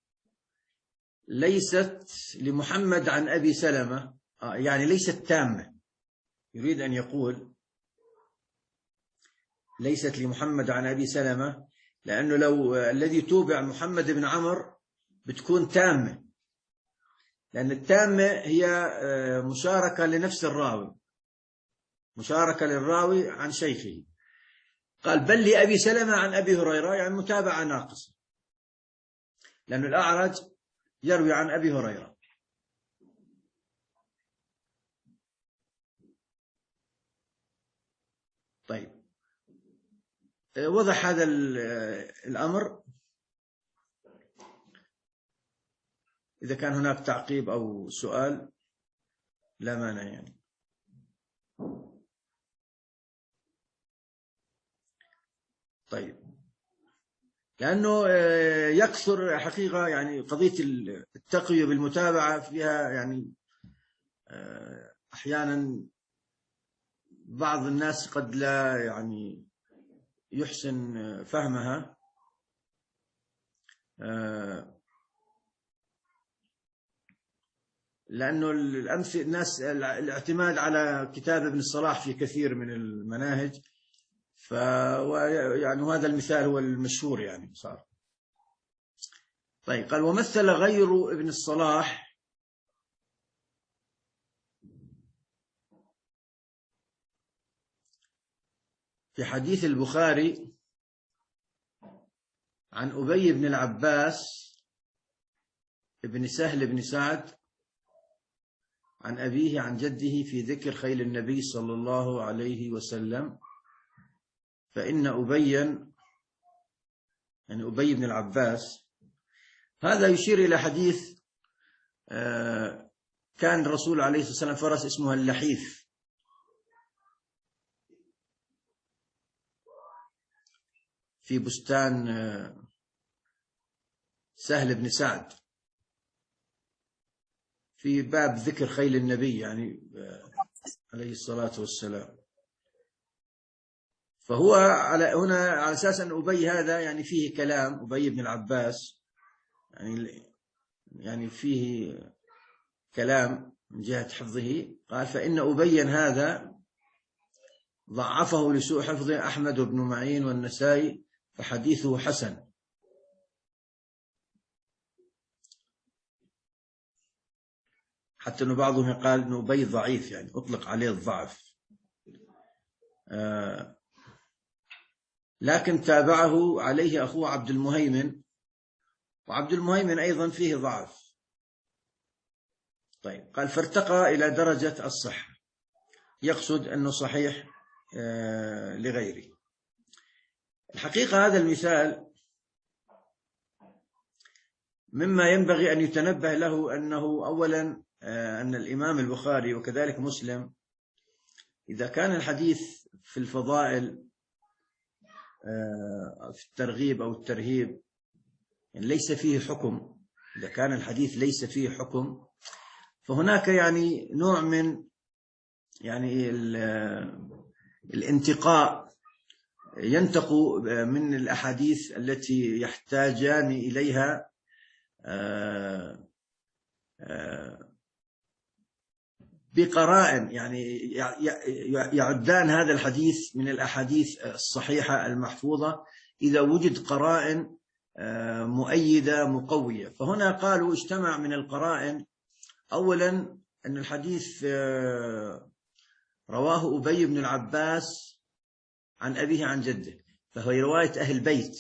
ليست لمحمد عن أبي سلمة، يعني ليست تامة. يريد أن يقول ليست لمحمد عن أبي سلمة، لأنه لو الذي توبع محمد بن عمرو بتكون تامة، لأن التامة هي مشاركة لنفس الراوي، مشاركة للراوي عن شيخه. قال بل لأبي سلمة عن أبي هريرة، يعني متابعة ناقصة، لأن الأعرج يروي عن أبي هريرة. طيب وضح هذا الأمر. إذا كان هناك تعقيب أو سؤال لا مانع يعني. طيب لأنه يكثر حقيقة يعني قضية التقوية بالمتابعة فيها يعني أحيانا بعض الناس قد لا يعني يحسن فهمها، لأنه الأمس الناس الاعتماد على كتاب ابن الصلاح في كثير من المناهج، ف يعني هذا المثال هو المشهور يعني صار. طيب قال ومثل غير ابن الصلاح في حديث البخاري عن أبي بن العباس ابن سهل بن سعد عن أبيه عن جده في ذكر خيل النبي صلى الله عليه وسلم، فإن أبيا يعني أبي بن العباس هذا يشير إلى حديث كان الرسول عليه الصلاة والسلام فرس اسمها اللحيف، في بستان سهل بن سعد في باب ذكر خيل النبي يعني عليه الصلاة والسلام. فهو على هنا على أساس أن أبي هذا يعني فيه كلام، أبي بن العباس يعني يعني فيه كلام من جهة حفظه. قال فإن أبيا هذا ضعفه لسوء حفظه أحمد بن معين والنسائي فحديثه حسن. حتى أنه بعضهم قال أنه أبي ضعيف يعني أطلق عليه الضعف، آه لكن تابعه عليه أخوه عبد المهيمن، وعبد المهيمن أيضا فيه ضعف. طيب قال فارتقى إلى درجة الصحة، يقصد أنه صحيح آه لغيره. الحقيقة هذا المثال مما ينبغي أن يتنبه له أنه أولا آه أن الإمام البخاري وكذلك مسلم إذا كان الحديث في الفضائل آه في الترغيب أو الترهيب يعني ليس فيه حكم، إذا كان الحديث ليس فيه حكم فهناك يعني نوع من يعني الانتقاء ينتق من الأحاديث التي يحتاجان إليها بقرائن، يعني يعدان هذا الحديث من الأحاديث الصحيحة المحفوظة إذا وجد قرائن مؤيدة مقوية. فهنا قالوا اجتمع من القرائن أولا أن الحديث رواه أبي بن العباس عن أبيه عن جده، فهو رواية أهل بيت،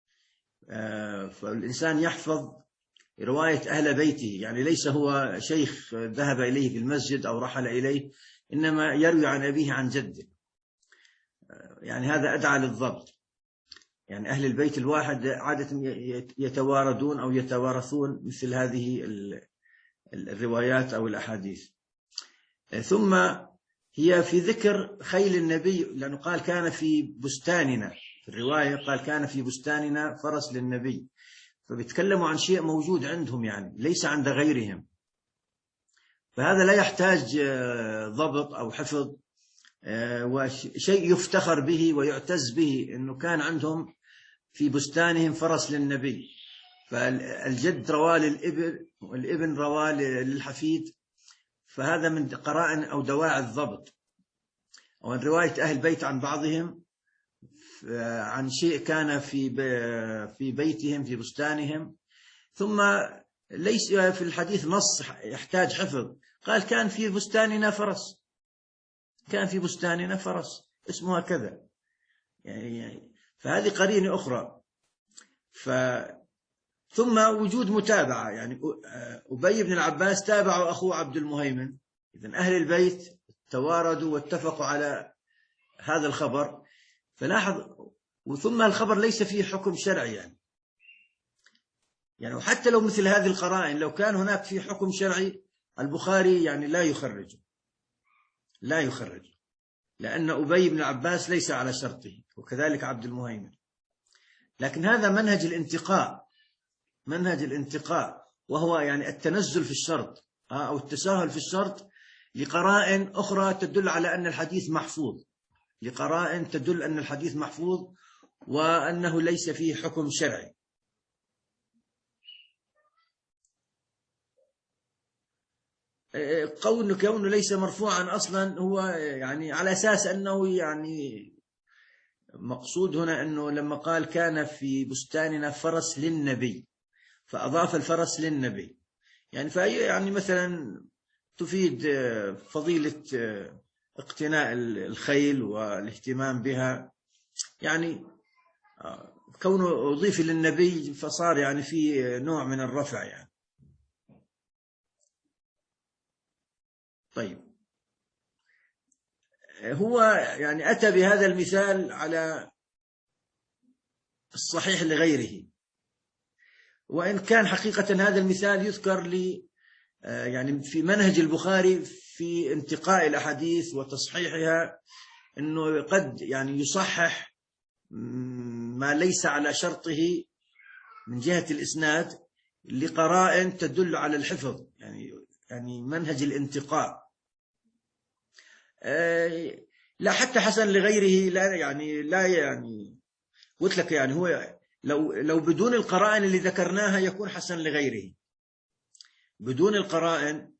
فالإنسان يحفظ رواية أهل بيته، يعني ليس هو شيخ ذهب إليه في المسجد أو رحل إليه، إنما يروي عن أبيه عن جده، يعني هذا أدعى للضبط. يعني أهل البيت الواحد عادة يتواردون أو يتوارثون مثل هذه الروايات أو الأحاديث. ثم هي في ذكر خيل النبي، لأنه قال كان في بستاننا، في الرواية قال كان في بستاننا فرس للنبي، فبيتكلموا عن شيء موجود عندهم يعني ليس عند غيرهم، فهذا لا يحتاج ضبط أو حفظ، وشيء يفتخر به ويعتز به أنه كان عندهم في بستانهم فرس للنبي. فالجد رواه للابن والابن رواه للحفيد، فهذا من قرائن أو دواعي الضبط. ومن رواية أهل البيت عن بعضهم عن شيء كان في في بيتهم في بستانهم، ثم ليس في الحديث نص يحتاج حفظ، قال كان في بستاننا فرس، كان في بستاننا فرس اسمها كذا، يعني فهذه قرينة أخرى. ف ثم وجود متابعة، يعني أبي بن العباس تابعوا أخوه عبد المهيمن، إذن أهل البيت تواردوا واتفقوا على هذا الخبر. فلاحظ، وثم الخبر ليس فيه حكم شرعي، يعني يعني وحتى لو مثل هذه القرائن لو كان هناك فيه حكم شرعي البخاري يعني لا يخرج لا يخرج لأن أبي بن العباس ليس على شرطه، وكذلك عبد المهيمن. لكن هذا منهج الانتقاء، منهج الانتقاء وهو يعني التنزل في الشرط أو التساهل في الشرط لقرائن أخرى تدل على أن الحديث محفوظ، لقرائن تدل أن الحديث محفوظ وأنه ليس فيه حكم شرعي. قول كونه ليس مرفوعا أصلا هو يعني على أساس أنه يعني مقصود هنا أنه لما قال كان في بستاننا فرس للنبي فأضاف الفرس للنبي، يعني فهي يعني مثلا تفيد فضيلة اقتناء الخيل والاهتمام بها، يعني كونه أضيف للنبي فصار يعني في نوع من الرفع يعني. طيب، هو يعني أتى بهذا المثال على الصحيح لغيره، وإن كان حقيقة هذا المثال يذكر لي يعني في منهج البخاري في انتقاء الأحاديث وتصحيحها، أنه قد يعني يصحح ما ليس على شرطه من جهة الإسناد لقرائن تدل على الحفظ، يعني يعني منهج الانتقاء. لا حتى حسن لغيره لا يعني لا يعني قلت لك يعني هو لو لو بدون القرائن اللي ذكرناها يكون حسن لغيره، بدون القرائن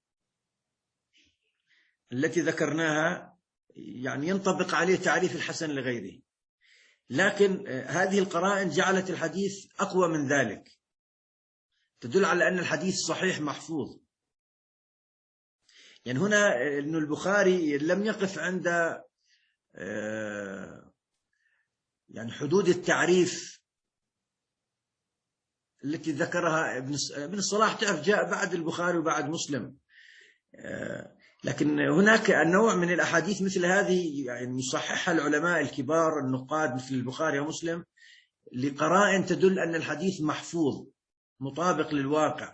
التي ذكرناها يعني ينطبق عليه تعريف الحسن لغيره، لكن هذه القرائن جعلت الحديث أقوى من ذلك، تدل على أن الحديث صحيح محفوظ. يعني هنا أن البخاري لم يقف عند يعني حدود التعريف التي ذكرها ابن الصلاح، تعرف جاء بعد البخاري وبعد مسلم، لكن هناك النوع من الأحاديث مثل هذه يعني يصححها العلماء الكبار النقاد مثل البخاري ومسلم لقرائن تدل أن الحديث محفوظ مطابق للواقع.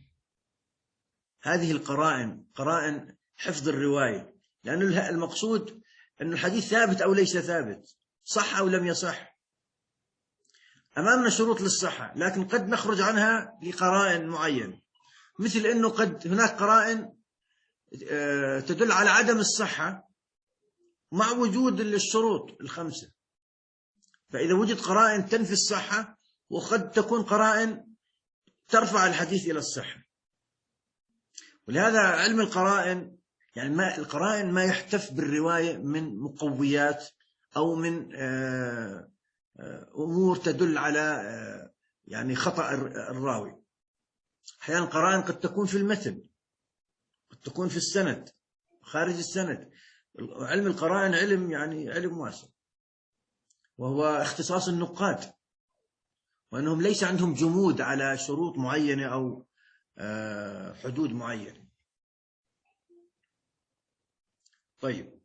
هذه القرائن قرائن حفظ الرواية، لأن المقصود أن الحديث ثابت أو ليس ثابت، صح أو لم يصح، أمامنا شروط للصحة لكن قد نخرج عنها لقرائن معينة، مثل أنه قد هناك قرائن تدل على عدم الصحة مع وجود الشروط الخمسة، فإذا وجد قرائن تنفي الصحة وقد تكون قرائن ترفع الحديث إلى الصحة. ولهذا علم القرائن يعني ما القرائن ما يحتف بالرواية من مقويات أو من أمور تدل على يعني خطأ الراوي. أحيانا قرائن قد تكون في المتن، قد تكون في السند، خارج السند. علم القرائن علم يعني علم واسع، وهو اختصاص النقاد، وأنهم ليس عندهم جمود على شروط معينة أو حدود معينة. طيب،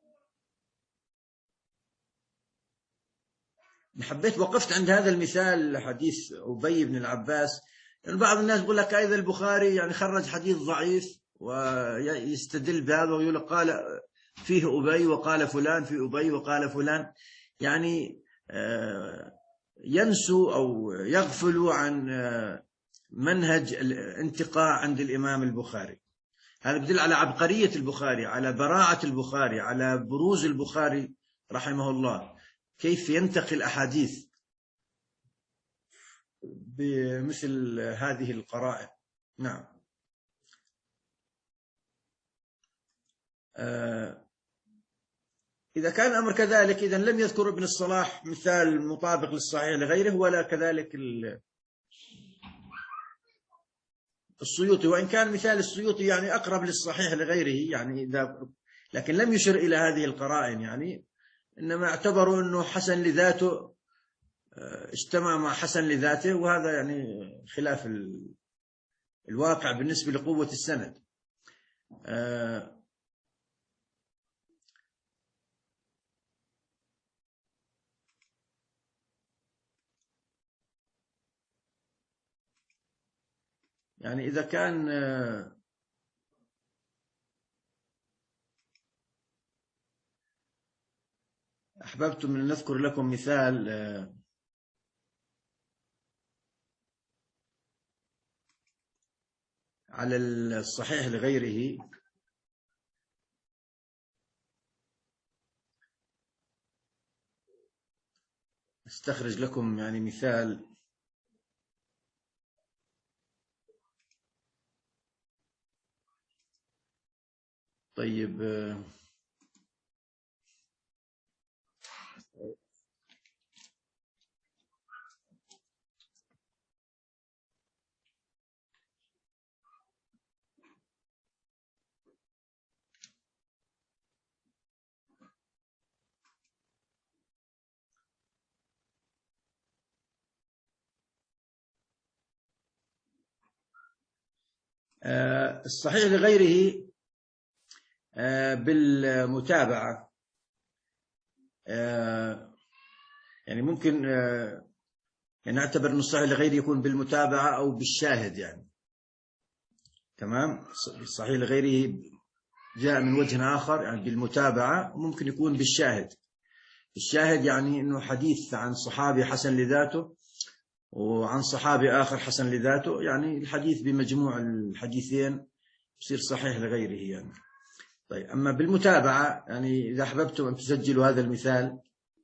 حبيت وقفت عند هذا المثال حديث أبي بن العباس، يعني بعض الناس يقول لك أيضا البخاري يعني خرج حديث ضعيف ويستدل بهذا ويقول قال فيه أبي وقال فلان، في أبي وقال فلان، يعني ينسوا أو يغفلوا عن منهج الانتقاء عند الإمام البخاري. هذا يدل على عبقرية البخاري، على براعة البخاري، على بروز البخاري رحمه الله، كيف ينتقي الأحاديث بمثل هذه القرائن. نعم. إذا كان الأمر كذلك إذن لم يذكر ابن الصلاح مثال مطابق للصحيح لغيره، ولا كذلك السيوطي، وإن كان مثال السيوطي يعني أقرب للصحيح لغيره يعني إذا، لكن لم يشر إلى هذه القرائن يعني، إنما اعتبروا أنه حسن لذاته اجتمع مع حسن لذاته، وهذا يعني خلاف الواقع بالنسبة لقوة السند. يعني إذا كان أحببتم أن نذكر لكم مثال على الصحيح لغيره، استخرج لكم يعني مثال طيب. الصحيح لغيره بالمتابعة، يعني ممكن يعني نعتبر أن الصحيح لغيره يكون بالمتابعة أو بالشاهد يعني، تمام. الصحيح لغيره جاء من وجه آخر يعني بالمتابعة، ممكن يكون بالشاهد. الشاهد يعني أنه حديث عن صحابي حسن لذاته وعن صحابي آخر حسن لذاته، يعني الحديث بمجموع الحديثين يصير صحيح لغيره يعني. طيب، أما بالمتابعة يعني إذا أحببتم أن تسجلوا هذا المثال،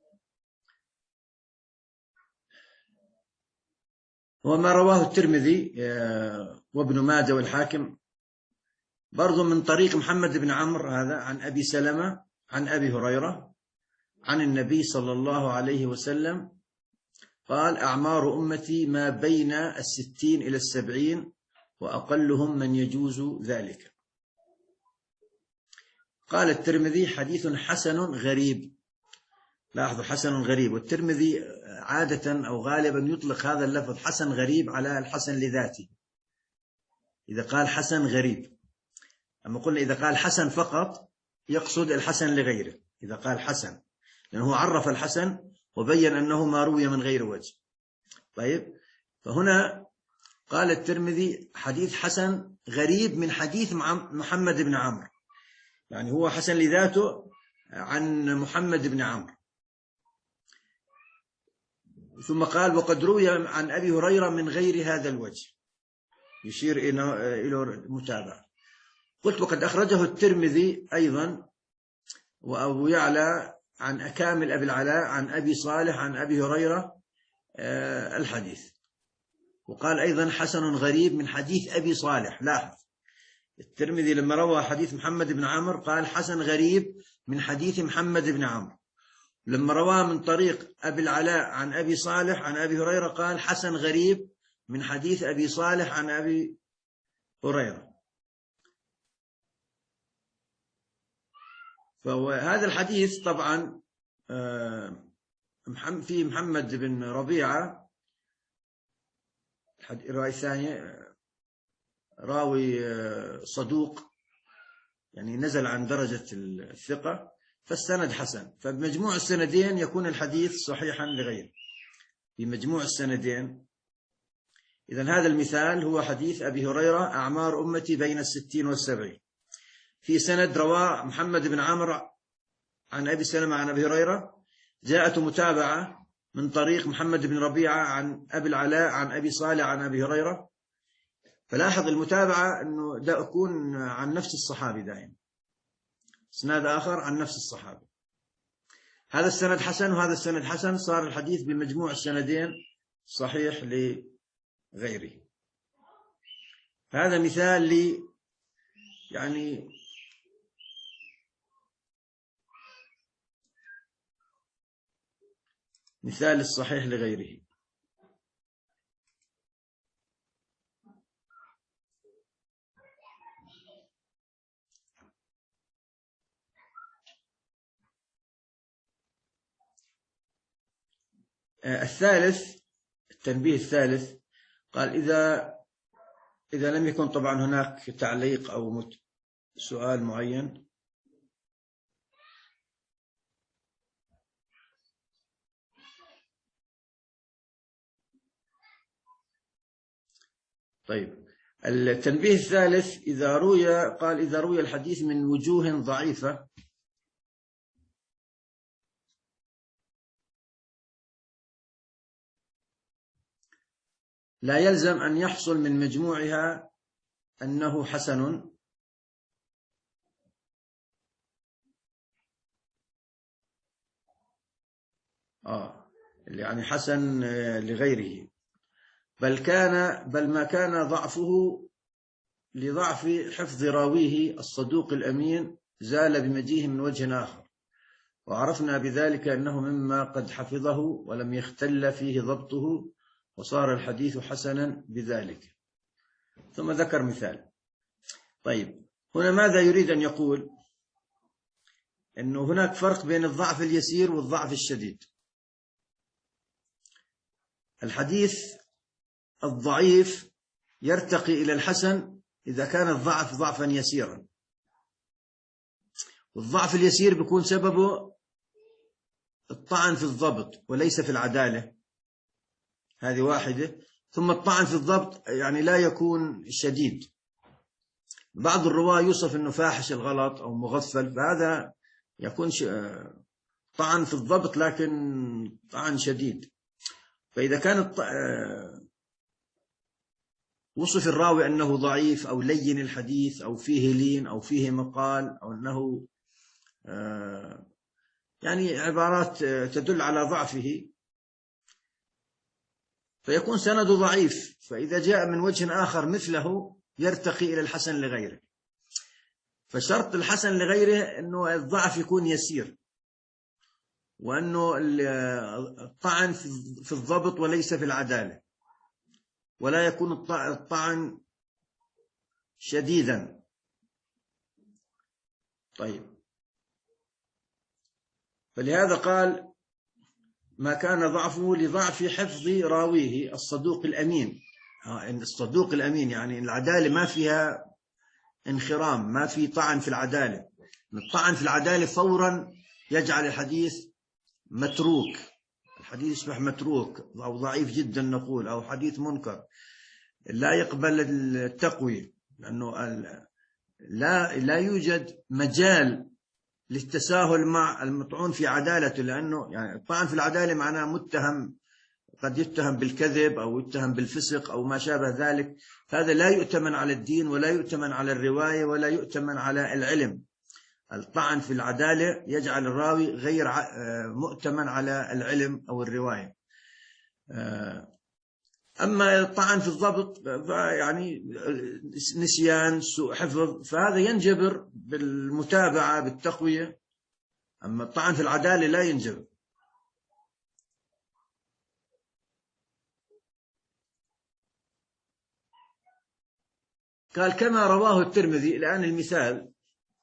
هو ما رواه الترمذي وابن ماجه والحاكم برضو من طريق محمد بن عمرو هذا عن أبي سلمة عن أبي هريرة عن النبي صلى الله عليه وسلم قال: أعمار أمتي ما بين الستين إلى السبعين وأقلهم من يجوز ذلك. قال الترمذي: حديث حسن غريب. لاحظوا، حسن غريب، والترمذي عادة أو غالبا يطلق هذا اللفظ حسن غريب على الحسن لذاته إذا قال حسن غريب. أما قلنا إذا قال حسن فقط يقصد الحسن لغيره، إذا قال حسن لأنه عرف الحسن وبين أنه ما روي من غير وجه. طيب، فهنا قال الترمذي حديث حسن غريب من حديث محمد بن عمرو، يعني هو حسن لذاته عن محمد بن عمرو. ثم قال: وقد روي عن أبي هريرة من غير هذا الوجه، يشير إلى المتابعة. قلت: وقد أخرجه الترمذي أيضا وأبو يعلى عن أكامل أبي العلاء عن أبي صالح عن أبي هريرة الحديث، وقال أيضا حسن غريب من حديث أبي صالح. لاحظ، الترمذي لما روى حديث محمد بن عمرو قال حسن غريب من حديث محمد بن عمرو، لما رواه من طريق أبي العلاء عن أبي صالح عن أبي هريرة قال حسن غريب من حديث أبي صالح عن أبي هريرة. فهذا الحديث طبعا في محمد بن ربيعة الرواية الثانية راوي صدوق، يعني نزل عن درجة الثقة، فالسند حسن. فبمجموع السندين يكون الحديث صحيحا لغيره، بمجموع السندين. إذن هذا المثال هو حديث أبي هريرة: أعمار أمتي بين الستين والسبعين. في سند رواه محمد بن عمرو عن أبي سلمة عن أبي هريرة، جاءت متابعة من طريق محمد بن ربيعة عن أبي العلاء عن أبي صالح عن أبي هريرة. فلاحظ المتابعة أنه دا يكون عن نفس الصحابي دائما، سند آخر عن نفس الصحابي. هذا السند حسن وهذا السند حسن، صار الحديث بمجموع السندين صحيح لغيره. هذا مثال لي يعني مثال الصحيح لغيره. الثالث، التنبيه الثالث، قال إذا إذا لم يكن طبعا هناك تعليق أو سؤال معين. طيب، التنبيه الثالث إذا روي، قال إذا روي الحديث من وجوه ضعيفة لا يلزم أن يحصل من مجموعها أنه حسن، آه يعني حسن لغيره، بل كان بل ما كان ضعفه لضعف حفظ راويه الصدوق الأمين زال بمجيه من وجه آخر، وعرفنا بذلك أنه مما قد حفظه ولم يختل فيه ضبطه، وصار الحديث حسنا بذلك. ثم ذكر مثال. طيب، هنا ماذا يريد أن يقول؟ أنه هناك فرق بين الضعف اليسير والضعف الشديد. الحديث الضعيف يرتقي إلى الحسن إذا كان الضعف ضعفا يسيرا، والضعف اليسير بيكون سببه الطعن في الضبط وليس في العدالة، هذه واحدة. ثم الطعن في الضبط يعني لا يكون شديد، بعض الرواة يوصف أنه فاحش الغلط أو مغفل، فهذا يكون طعن في الضبط لكن طعن شديد. فإذا كان وصف الراوي أنه ضعيف أو لين الحديث أو فيه لين أو فيه مقال أو أنه يعني عبارات تدل على ضعفه، فيكون سنده ضعيف. فإذا جاء من وجه آخر مثله يرتقي إلى الحسن لغيره. فشرط الحسن لغيره أنه الضعف يكون يسير، وأنه الطعن في الضبط وليس في العدالة، ولا يكون الطعن شديدا. طيب، فلهذا قال ما كان ضعفه لضعف حفظ راويه الصدوق الأمين. الصدوق الأمين يعني العدالة ما فيها انخرام، ما في طعن في العدالة. الطعن في العدالة فورا يجعل الحديث متروك، الحديث يصبح متروك أو ضعيف جدا نقول، أو حديث منكر لا يقبل التقوية، لأنه لا لا يوجد مجال للتساهل مع المطعون في عدالته، لأنه يعني الطعن في العدالة معناه متهم، قد يتهم بالكذب أو يتهم بالفسق أو ما شابه ذلك، هذا لا يؤتمن على الدين ولا يؤتمن على الرواية ولا يؤتمن على العلم. الطعن في العدالة يجعل الراوي غير مؤتمن على العلم أو الرواية. أما الطعن في الضبط يعني نسيان، سوء حفظ، فهذا ينجبر بالمتابعة بالتقوية. أما الطعن في العدالة لا ينجبر. قال كما رواه الترمذي، الآن المثال،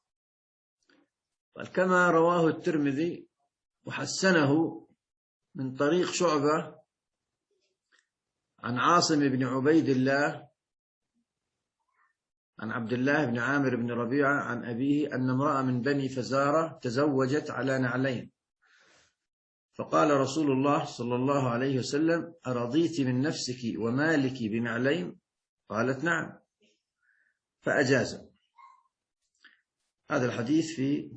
قال كما رواه الترمذي وحسنه من طريق شعبة عن عاصم بن عبيد الله عن عبد الله بن عامر بن ربيعة عن أبيه أن امرأة من بني فزارة تزوجت على نعلين، فقال رسول الله صلى الله عليه وسلم أرضيت من نفسك ومالك بنعلين؟ قالت نعم، فأجاز. هذا الحديث في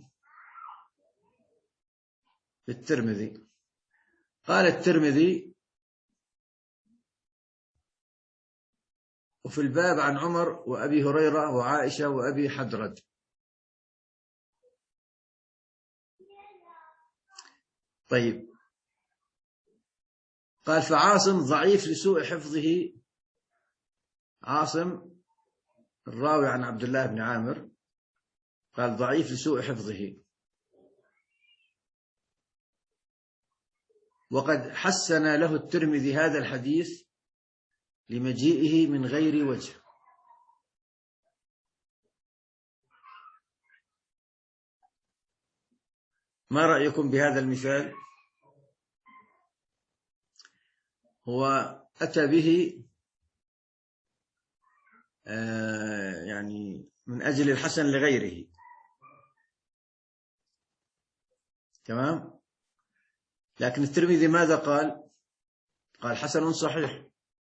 الترمذي. قال الترمذي وفي الباب عن عمر وأبي هريرة وعائشة وأبي حدرد. طيب، قال فعاصم ضعيف لسوء حفظه، عاصم الراوي عن عبد الله بن عامر قال ضعيف لسوء حفظه. وقد حسن له الترمذي هذا الحديث لمجيئه من غير وجه. ما رأيكم بهذا المثال؟ هو أتى به آه يعني من أجل الحسن لغيره، تمام؟ لكن الترمذي ماذا قال؟ قال حسن صحيح.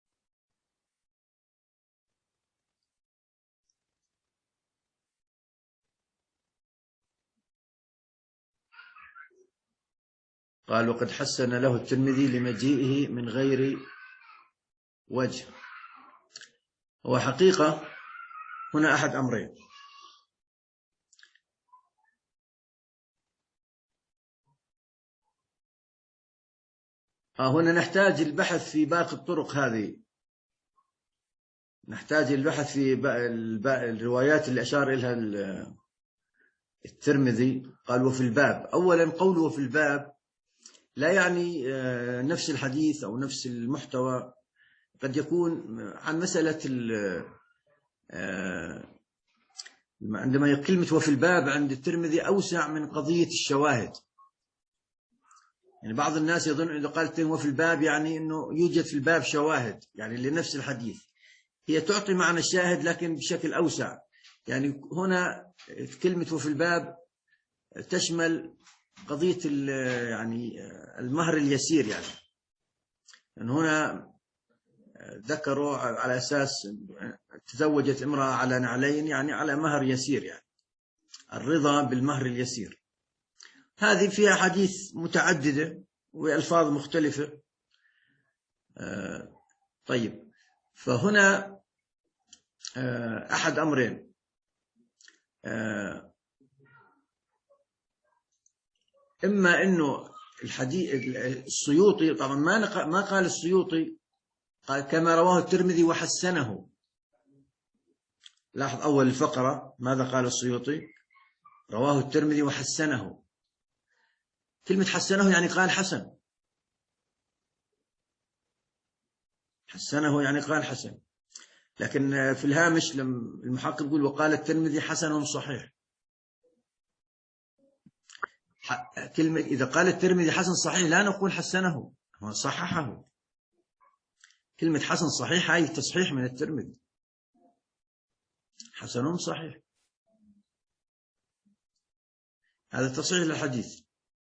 قال وقد حسن له الترمذي لمجيئه من غير وجه. هو حقيقة هنا أحد أمرين: هنا نحتاج البحث في باقي الطرق هذه، نحتاج البحث في الروايات اللي أشار إليها الترمذي. قال وفي الباب. أولا قوله في الباب لا يعني نفس الحديث أو نفس المحتوى، قد يكون عن مسألة عندما كلمة وفي الباب عند الترمذي أوسع من قضية الشواهد. يعني بعض الناس يظن إذا قالت وفي الباب يعني أنه يوجد في الباب شواهد يعني لنفس الحديث. هي تعطي معنى الشاهد لكن بشكل أوسع. يعني هنا كلمة وفي الباب تشمل قضية يعني المهر اليسير، يعني يعني هنا ذكروا على أساس تزوجت امرأة على نعلين، يعني على مهر يسير، يعني الرضا بالمهر اليسير. هذه فيها حديث متعددة وألفاظ مختلفة. طيب، فهنا أحد أمرين: إما أنه الحديث السيوطي طبعا ما ما قال السيوطي، قال كما رواه الترمذي وحسنه. لاحظ أول الفقرة ماذا قال السيوطي؟ رواه الترمذي وحسنه. كلمة حسنه يعني قال حسن، حسنه يعني قال حسن. لكن في الهامش لما المحقق يقول وقال الترمذي حسن صحيح، كلمة إذا قال الترمذي حسن صحيح لا نقول حسنه، هو صححه. كلمة حسن صحيح هاي تصحيح من الترمذي، حسن صحيح، هذا تصحيح للحديث.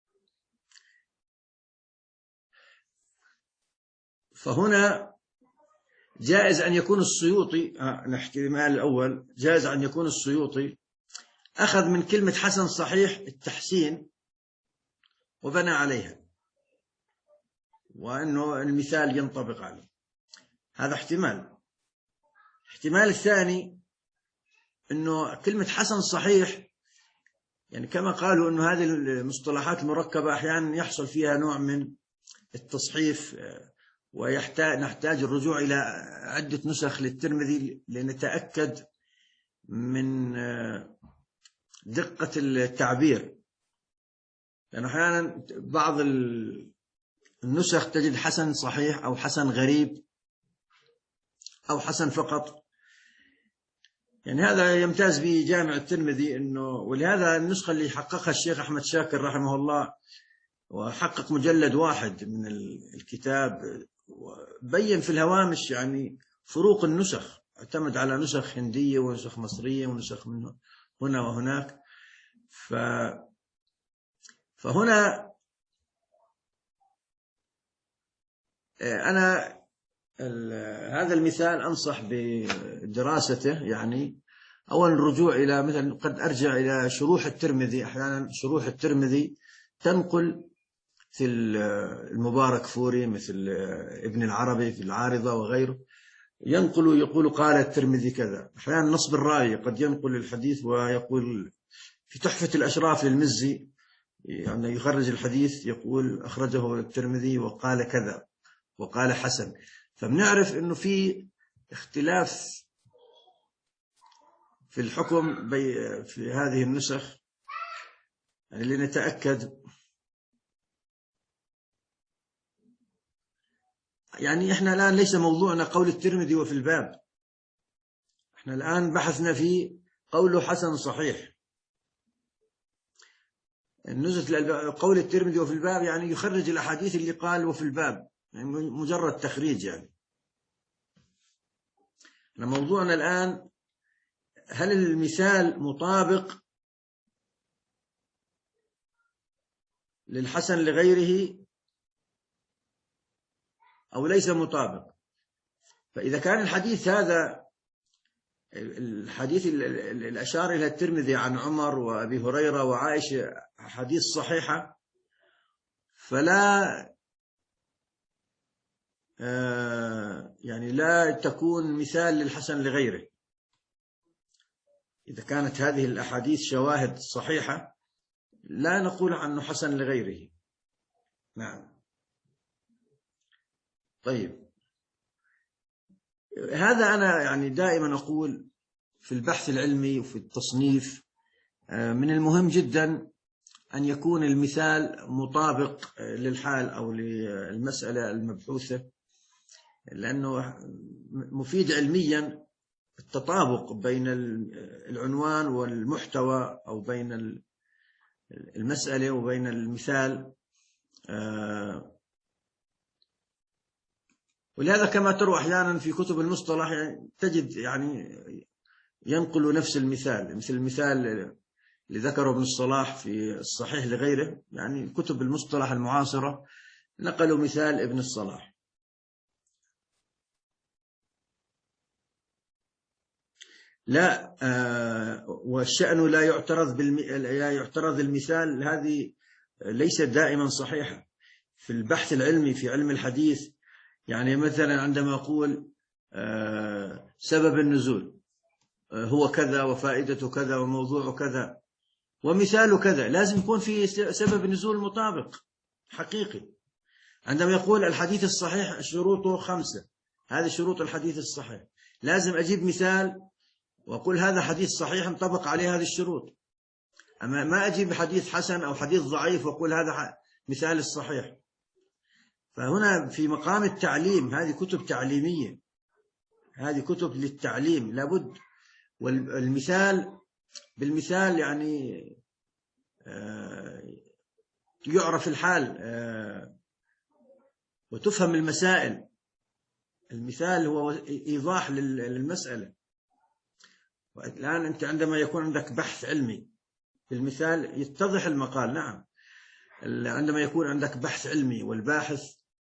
فهنا جائز أن يكون السيوطي، نحكي المثال الأول، جائز أن يكون السيوطي أخذ من كلمة حسن صحيح التحسين وبنى عليها، وأنه المثال ينطبق عليه. هذا احتمال. احتمال الثاني أنه كلمة حسن صحيح، يعني كما قالوا أنه هذه المصطلحات المركبة أحيانا يحصل فيها نوع من التصحيف، ويحتاج نحتاج الرجوع إلى عدة نسخ للترمذي لنتأكد من دقة التعبير. لأنه أحيانا بعض النسخ تجد حسن صحيح أو حسن غريب أو حسن فقط. يعني هذا يمتاز به جامع الترمذي، إنه ولهذا النسخة اللي حققها الشيخ أحمد شاكر رحمه الله، وحقق مجلد واحد من الكتاب، وبين في الهوامش يعني فروق النسخ، اعتمد على نسخ هندية ونسخ مصرية ونسخ من هنا وهناك. ف فهنا أنا هذا المثال أنصح بدراسته. يعني أولا الرجوع إلى مثلا، قد أرجع إلى شروح الترمذي. أحيانا شروح الترمذي تنقل في المبارك فوري مثل ابن العربي في العارضة وغيره، ينقل يقول قال الترمذي كذا. أحيانا نصب الراية قد ينقل الحديث ويقول في تحفة الأشراف للمزي، يعني يخرج الحديث يقول أخرجه الترمذي وقال كذا وقال حسن. فبنعرف أنه في اختلاف في الحكم في هذه النسخ، يعني لنتأكد. يعني إحنا الآن ليس موضوعنا قول الترمذي وفي الباب، إحنا الآن بحثنا في قوله حسن صحيح. نزلت قول الترمذي وفي الباب يعني يخرج الأحاديث اللي قال وفي الباب، يعني مجرد تخريج. يعني موضوعنا الآن هل المثال مطابق للحسن لغيره أو ليس مطابق. فإذا كان الحديث هذا الحديث اللي أشار إلى الترمذي عن عمر وأبي هريرة وعائشة حديث صحيحة، فلا يعني لا تكون مثال للحسن لغيره. إذا كانت هذه الأحاديث شواهد صحيحة لا نقول عنه حسن لغيره. نعم. طيب، هذا أنا يعني دائما أقول في البحث العلمي وفي التصنيف من المهم جدا أن يكون المثال مطابق للحال أو للمسألة المبحوثة، لأنه مفيد علميا التطابق بين العنوان والمحتوى أو بين المسألة وبين المثال. ولهذا كما ترى أحيانا في كتب المصطلح يعني تجد يعني ينقل نفس المثال، مثل المثال اللي ذكره ابن الصلاح في الصحيح لغيره. يعني كتب المصطلح المعاصرة نقلوا مثال ابن الصلاح. لا آه والشأن لا يعترض بالم... لا يعترض المثال، هذه ليست دائما صحيحة في البحث العلمي في علم الحديث. يعني مثلا عندما أقول آه سبب النزول آه هو كذا وفائدته كذا وموضوع كذا ومثال كذا، لازم يكون في سبب نزول مطابق حقيقي. عندما يقول الحديث الصحيح شروطه خمسة، هذه شروط الحديث الصحيح، لازم أجيب مثال وأقول هذا حديث صحيح انطبق عليه هذه الشروط. أما ما أجيب حديث حسن أو حديث ضعيف وأقول هذا مثال الصحيح. فهنا في مقام التعليم، هذه كتب تعليمية، هذه كتب للتعليم، لابد والمثال بالمثال يعني يعرف الحال وتفهم المسائل. المثال هو إيضاح للمسألة. والآن أنت عندما يكون عندك بحث علمي بالمثال يتضح المقال. نعم، عندما يكون عندك بحث علمي والباحث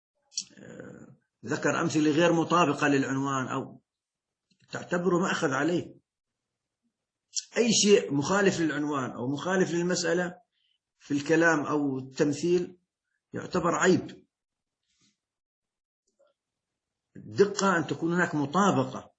ذكر أمثلة غير مطابقة للعنوان أو تعتبره مأخذ عليه، أي شيء مخالف للعنوان أو مخالف للمسألة في الكلام أو التمثيل يعتبر عيب. الدقة أن تكون هناك مطابقة.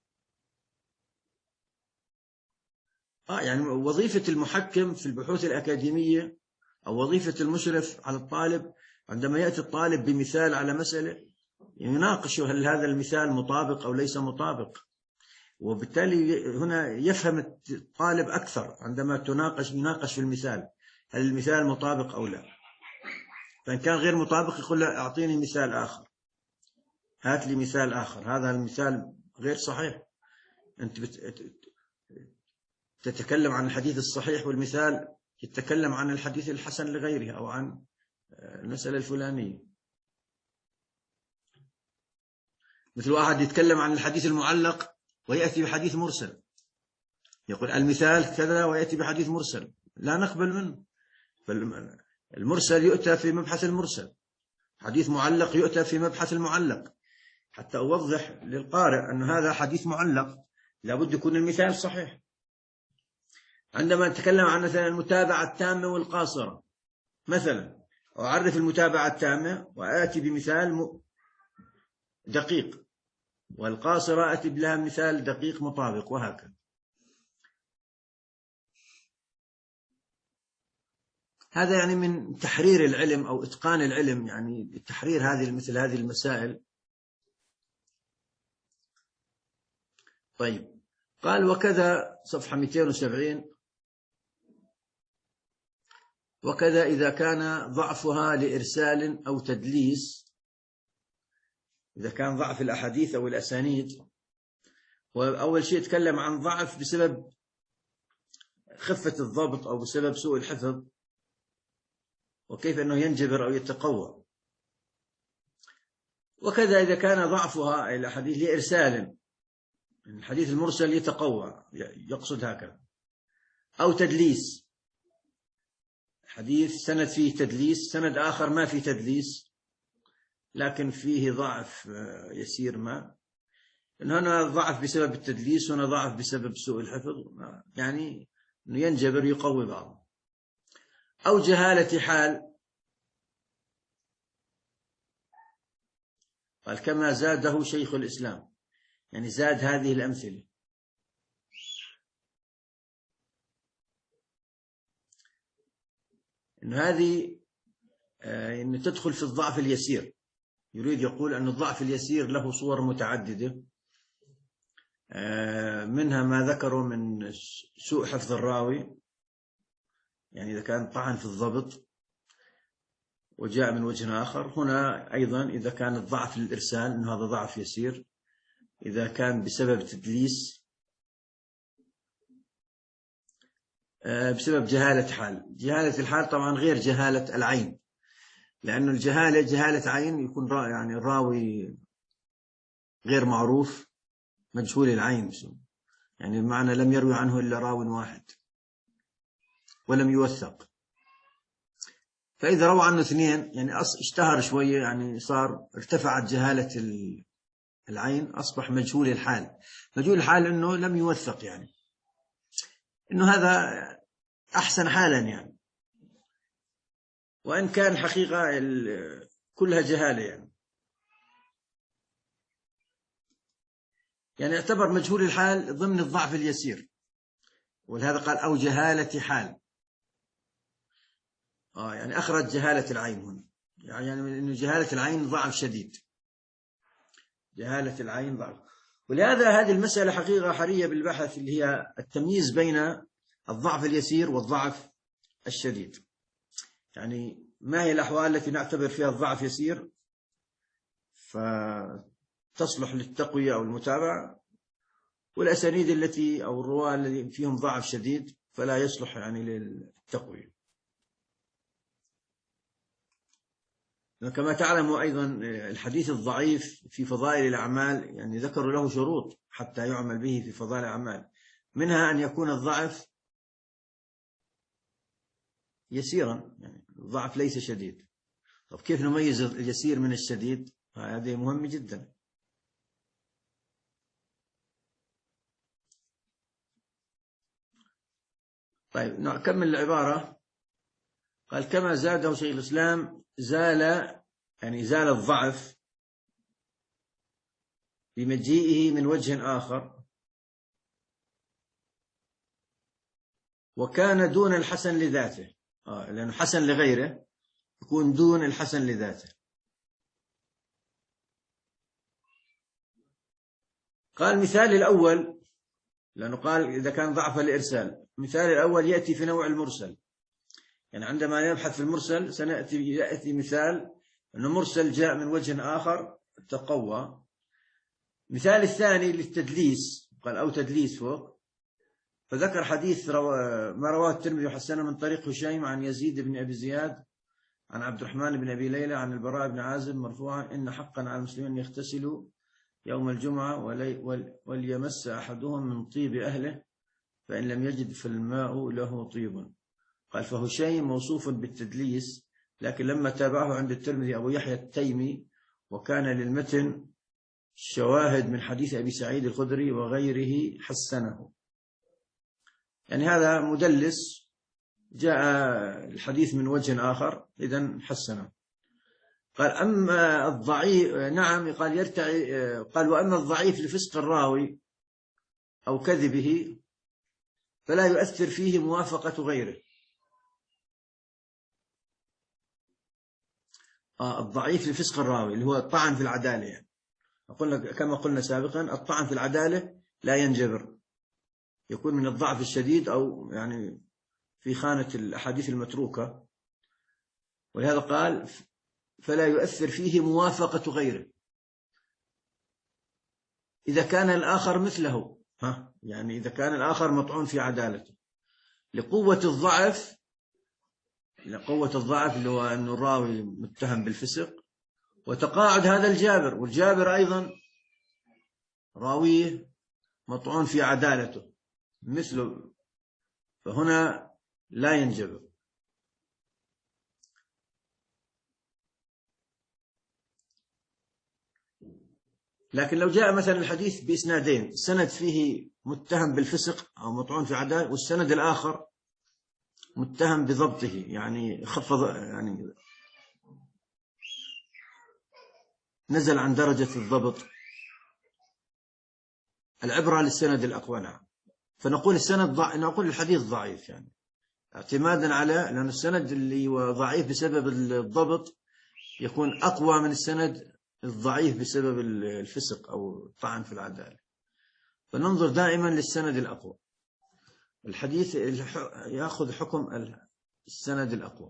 آه يعني وظيفة المحكم في البحوث الأكاديمية أو وظيفة المشرف على الطالب عندما يأتي الطالب بمثال على مسألة يناقشه هل هذا المثال مطابق أو ليس مطابق، وبالتالي هنا يفهم الطالب أكثر عندما تناقش يناقش في المثال هل المثال مطابق أو لا. فإن كان غير مطابق يقول له أعطيني مثال آخر، هات لي مثال آخر، هذا المثال غير صحيح. أنت تتكلم عن الحديث الصحيح والمثال يتكلم عن الحديث الحسن لغيره أو عن المسألة الفلانية. مثل واحد يتكلم عن الحديث المعلق ويأتي بحديث مرسل، يقول المثال كذا ويأتي بحديث مرسل، لا نقبل منه. فالمرسل يؤتى في مبحث المرسل، حديث معلق يؤتى في مبحث المعلق، حتى أوضح للقارئ أن هذا حديث معلق لابد يكون المثال صحيح. عندما نتكلم عن مثلا المتابعة التامة والقاصرة مثلا، أعرف المتابعة التامة وآتي بمثال دقيق، والقاصرة أتي لها مثال دقيق مطابق، وهكذا. هذا يعني من تحرير العلم أو إتقان العلم، يعني تحرير هذه مثل هذه المسائل. طيب، قال وكذا صفحة مئتين وسبعين، وكذا إذا كان ضعفها لإرسال أو تدليس إذا كان ضعف الأحاديث أو الأسانيد. وأول شيء تكلم عن ضعف بسبب خفة الضبط أو بسبب سوء الحفظ، وكيف أنه ينجبر أو يتقوى. وكذا إذا كان ضعفها الأحاديث لإرسال، الحديث المرسل يتقوى، يقصد هكذا، أو تدليس، حديث سند فيه تدليس، سند آخر ما فيه تدليس لكن فيه ضعف يسير، ما إن هنا ضعف بسبب التدليس، هنا ضعف بسبب سوء الحفظ، يعني إنه ينجبر يقوي بعض. أو جهالة حال، قال كما زاده شيخ الإسلام، يعني زاد هذه الأمثلة. إن هذه إن تدخل في الضعف اليسير، يريد يقول أن الضعف اليسير له صور متعددة، منها ما ذكروا من سوء حفظ الراوي، يعني إذا كان طعن في الضبط وجاء من وجه آخر. هنا أيضا إذا كان الضعف للإرسال إنه هذا ضعف يسير، إذا كان بسبب تدليس، بسبب جهالة حال. جهالة الحال طبعا غير جهالة العين، لأن الجهالة جهالة عين يكون يعني الراوي غير معروف مجهول العين، يعني بمعنى لم يروي عنه إلا راو واحد ولم يوثق. فإذا روى عنه اثنين يعني اشتهر شوية، يعني صار ارتفعت جهالة العين، أصبح مجهول الحال. مجهول الحال إنه لم يوثق، يعني إنه هذا أحسن حالا، يعني وإن كان حقيقة كلها جهالة، يعني يعني يعتبر مجهول الحال ضمن الضعف اليسير، ولهذا قال أو جهالة حال. آه يعني أخرج جهالة العين هنا، يعني إنه جهالة العين ضعف شديد، جهالة العين ضعف. ولهذا هذه المسألة حقيقة حرية بالبحث، اللي هي التمييز بين الضعف اليسير والضعف الشديد. يعني ما هي الأحوال التي نعتبر فيها الضعف يسير فتصلح للتقوية أو المتابعة، والأسانيد التي أو الرواة الذين فيهم ضعف شديد فلا يصلح يعني للتقوية. كما تعلموا أيضا الحديث الضعيف في فضائل الأعمال يعني ذكروا له شروط حتى يعمل به في فضائل الأعمال، منها أن يكون الضعف يسيرا، يعني الضعف ليس شديد. طب كيف نميز اليسير من الشديد؟ هذه مهمة جدا. طيب نكمل العبارة. قال كما زاده شيخ الإسلام، زال يعني زال الضعف بمجيئه من وجه آخر، وكان دون الحسن لذاته. آه لأنه حسن لغيره يكون دون الحسن لذاته. قال مثال الأول، لأنه قال إذا كان ضعف الإرسال، مثال الأول يأتي في نوع المرسل، يعني عندما نبحث في المرسل سنأتي يأتي مثال أنه مرسل جاء من وجه آخر تقوى. مثال الثاني للتدليس، قال أو تدليس فوق، فذكر حديث رو... ما رواه الترمذي وحسنه من طريق هشيم عن يزيد بن أبي زياد عن عبد الرحمن بن أبي ليلى عن البراء بن عازب مرفوعا إن حقا على المسلمين أن يغتسلوا يوم الجمعة ولي... وليمس أحدهم من طيب أهله فإن لم يجد فالماء له طيب. قال فهشيم موصوف بالتدليس، لكن لما تابعه عند الترمذي أبو يحيى التيمي وكان للمتن شواهد من حديث أبي سعيد الخدري وغيره حسنه. يعني هذا مدلس جاء الحديث من وجه آخر إذن حسنه. قال أما الضعيف، نعم قال يرتعي، قال وأما الضعيف لفسق الراوي أو كذبه فلا يؤثر فيه موافقة غيره. آه الضعيف لفسق الراوي اللي هو الطعن في العدالة، يعني قلنا كما قلنا سابقا الطعن في العدالة لا ينجبر، يكون من الضعف الشديد أو يعني في خانة الأحاديث المتروكة. ولهذا قال فلا يؤثر فيه موافقة غيره، إذا كان الآخر مثله، ها يعني إذا كان الآخر مطعون في عدالته لقوة الضعف، لقوة الضعف اللي هو أنه الراوي متهم بالفسق، وتقاعد هذا الجابر، والجابر أيضا راويه مطعون في عدالته مثله، فهنا لا ينجبر. لكن لو جاء مثلا الحديث بإسنادين، السند فيه متهم بالفسق أو مطعون في عدالة، والسند الآخر متهم بضبطه، يعني خفض، يعني نزل عن درجة الضبط، العبرة للسند الأقوى. نعم، فنقول السند ضع... نقول الحديث ضعيف، يعني اعتمادا على، لأن السند اللي هو ضعيف بسبب الضبط يكون أقوى من السند الضعيف بسبب الفسق أو الطعن في العدالة، فننظر دائما للسند الأقوى. الحديث يأخذ حكم السند الأقوى.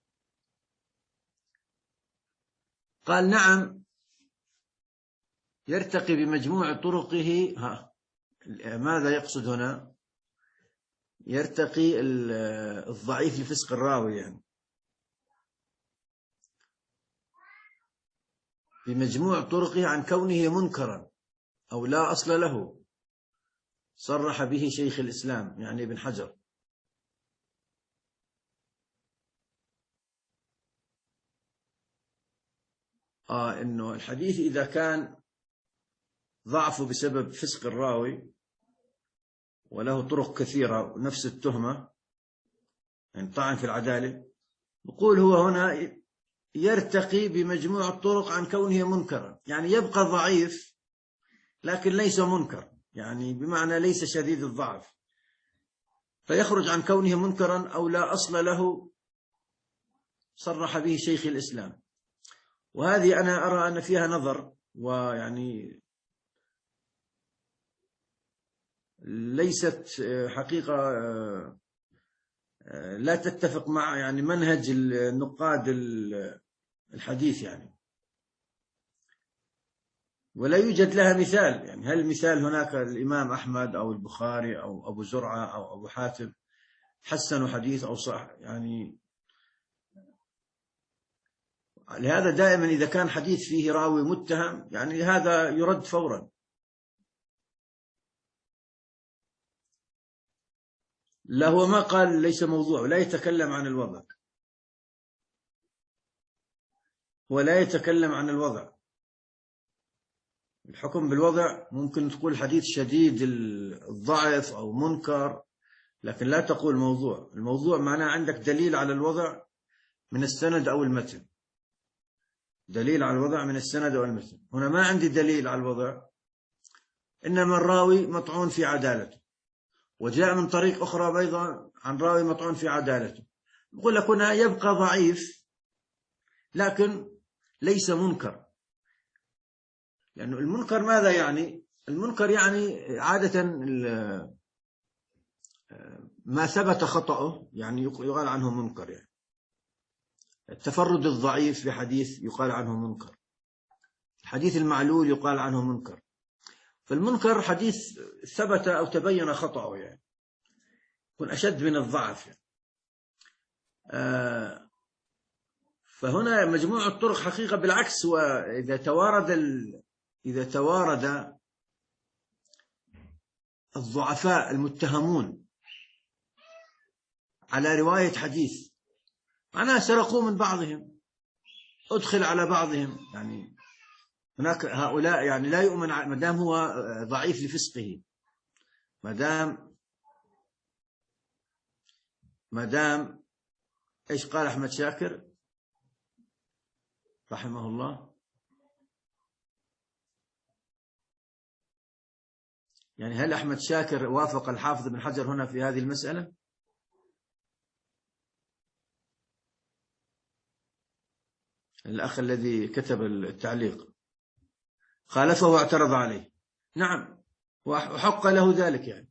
قال نعم يرتقي بمجموع طرقه. ها ماذا يقصد هنا؟ يرتقي الضعيف لفسق الراوي، يعني بمجموع طرقه عن كونه منكرا أو لا أصل له، صرح به شيخ الإسلام يعني ابن حجر. آه إنه الحديث إذا كان ضعفه بسبب فسق الراوي وله طرق كثيرة ونفس التهمة، يعني طعن في العدالة، يقول هو هنا يرتقي بمجموع الطرق عن كونه منكرا، يعني يبقى ضعيف لكن ليس منكر، يعني بمعنى ليس شديد الضعف، فيخرج عن كونه منكرا أو لا أصل له، صرح به شيخ الإسلام. وهذه أنا أرى أن فيها نظر، ويعني ليست حقيقة، لا تتفق مع يعني منهج النقاد الحديث، يعني ولا يوجد لها مثال. يعني هل المثال هناك الإمام أحمد أو البخاري أو أبو زرعة أو أبو حاتم حسنوا حديث أو صح، يعني لهذا دائما إذا كان حديث فيه راوي متهم يعني هذا يرد فورا. لا هو ما قال ليس موضوع، ولا يتكلم عن الوضع، ولا يتكلم عن الوضع. الحكم بالوضع ممكن تقول حديث شديد الضعف أو منكر، لكن لا تقول موضوع. الموضوع معناه عندك دليل على الوضع من السند أو المتن، دليل على الوضع من السند أو المتن. هنا ما عندي دليل على الوضع، إنما الراوي مطعون في عدالته، وجاء من طريق أخرى أيضا عن راوي مطعون في عدالته. يقول لك هنا يبقى ضعيف لكن ليس منكر، لأنه المنكر ماذا يعني؟ المنكر يعني عادة ما ثبت خطأه يعني يقال عنه منكر، يعني التفرد الضعيف بحديث يقال عنه منكر، الحديث المعلول يقال عنه منكر. فالمنكر حديث ثبت أو تبين خطأه، يعني يكون أشد من الضعف، يعني. آه فهنا مجموع الطرق حقيقة بالعكس، وإذا توارد ال... إذا توارد الضعفاء المتهمون على رواية حديث، معناها سرقوا من بعضهم، أدخل على بعضهم، يعني هناك هؤلاء يعني لا يؤمن ما دام هو ضعيف لفسقه، ما دام ما دام ايش قال أحمد شاكر رحمه الله؟ يعني هل أحمد شاكر وافق الحافظ بن حجر هنا في هذه المسألة؟ الأخ الذي كتب التعليق خالفه واعترض عليه. نعم، وحق له ذلك، يعني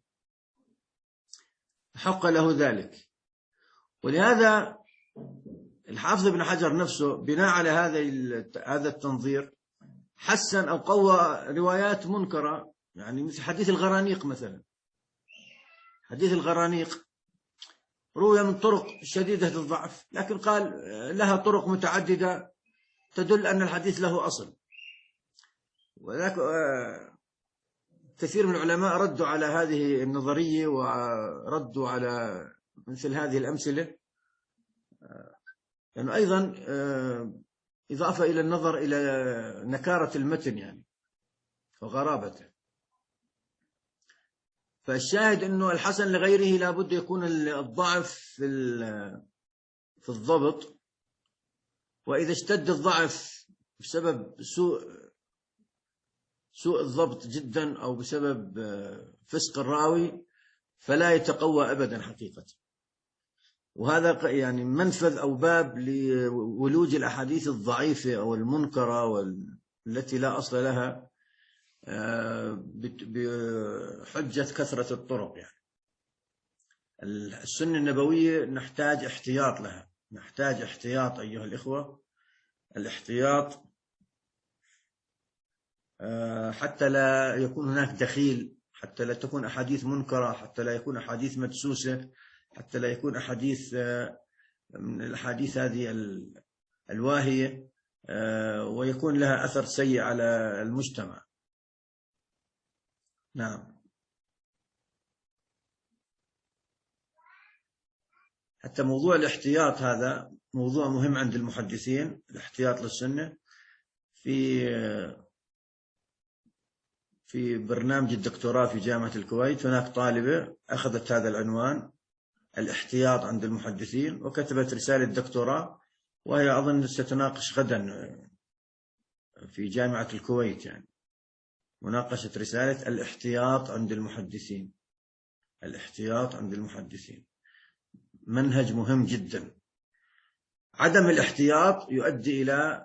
حق له ذلك. ولهذا الحافظ بن حجر نفسه بناء على هذا هذا التنظير حسن أو قوى روايات منكرة، يعني مثل حديث الغرانيق مثلا. حديث الغرانيق روي من طرق شديدة الضعف، لكن قال لها طرق متعددة تدل أن الحديث له أصل. ولكن كثير من العلماء ردوا على هذه النظرية وردوا على مثل هذه الأمثلة، لأنه يعني أيضا إضافة إلى النظر إلى نكارة المتن يعني وغرابته. فالشاهد أنه الحسن لغيره لابد يكون الضعف في في الضبط، وإذا اشتد الضعف بسبب سوء سوء الضبط جدا أو بسبب فسق الراوي فلا يتقوى أبدا حقيقة. وهذا يعني منفذ أو باب لولوج الأحاديث الضعيفة أو المنكرة والتي لا أصل لها بحجة كثرة الطرق. يعني السنة النبوية نحتاج احتياط لها، نحتاج احتياط أيها الإخوة، الاحتياط حتى لا يكون هناك دخيل، حتى لا تكون أحاديث منكرة، حتى لا يكون أحاديث مدسوسة، حتى لا يكون أحاديث من الأحاديث هذه الواهية ويكون لها أثر سيء على المجتمع. نعم. حتى موضوع الاحتياط هذا موضوع مهم عند المحدثين، الاحتياط للسنة. في في برنامج الدكتوراه في جامعة الكويت هناك طالبة أخذت هذا العنوان، الاحتياط عند المحدثين، وكتبت رسالة دكتوراه، وهي أظن ستناقش غدا في جامعة الكويت، يعني مناقشة رسالة الاحتياط عند المحدثين. الاحتياط عند المحدثين منهج مهم جدا. عدم الاحتياط يؤدي إلى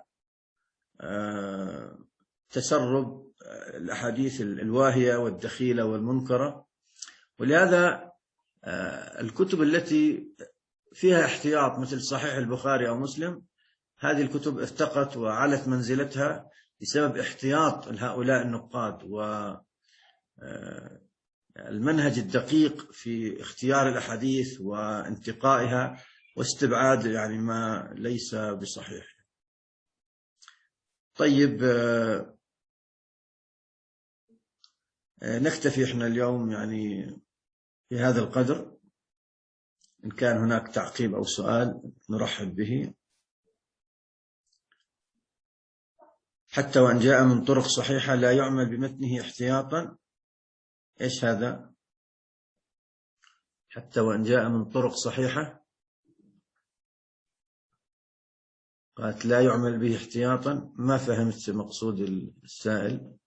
تسرب الأحاديث الواهية والدخيلة والمنكرة. ولهذا الكتب التي فيها احتياط مثل صحيح البخاري أو مسلم، هذه الكتب ارتقت وعلت منزلتها بسبب احتياط هؤلاء النقاد والمنهج الدقيق في اختيار الأحاديث وانتقائها واستبعاد يعني ما ليس بصحيح. طيب نكتفي احنا اليوم يعني في هذا القدر. إن كان هناك تعقيب أو سؤال نرحب به. حتى وإن جاء من طرق صحيحة لا يعمل بمتنه احتياطا. إيش هذا؟ حتى وإن جاء من طرق صحيحة قالت لا يعمل به احتياطا. ما فهمت مقصود السائل.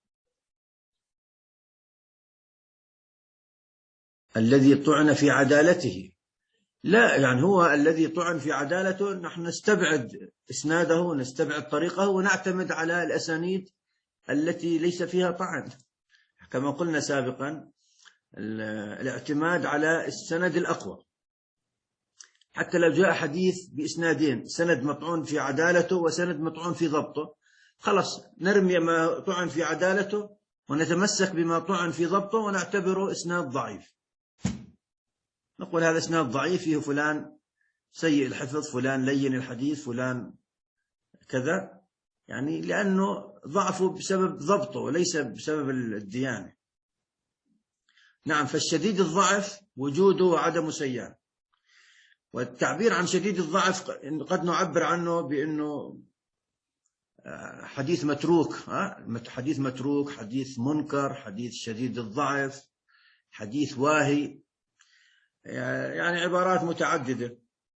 الذي طعن في عدالته، لا يعني هو الذي طعن في عدالته نحن نستبعد إسناده ونستبعد طريقه ونعتمد على الأسانيد التي ليس فيها طعن. كما قلنا سابقا الاعتماد على السند الأقوى. حتى لو جاء حديث بإسنادين، سند مطعون في عدالته وسند مطعون في ضبطه، خلاص نرمي ما طعن في عدالته ونتمسك بما طعن في ضبطه ونعتبره إسناد ضعيف. نقول هذا إسناد ضعيف فيه فلان سيء الحفظ، فلان لين الحديث، فلان كذا، يعني لأنه ضعفه بسبب ضبطه وليس بسبب الديانة. نعم. فالشديد الضعف وجوده وعدم سيان. والتعبير عن شديد الضعف قد نعبر عنه بأنه حديث متروك، حديث متروك، حديث منكر، حديث شديد الضعف، حديث واهي، يعني عبارات متعددة.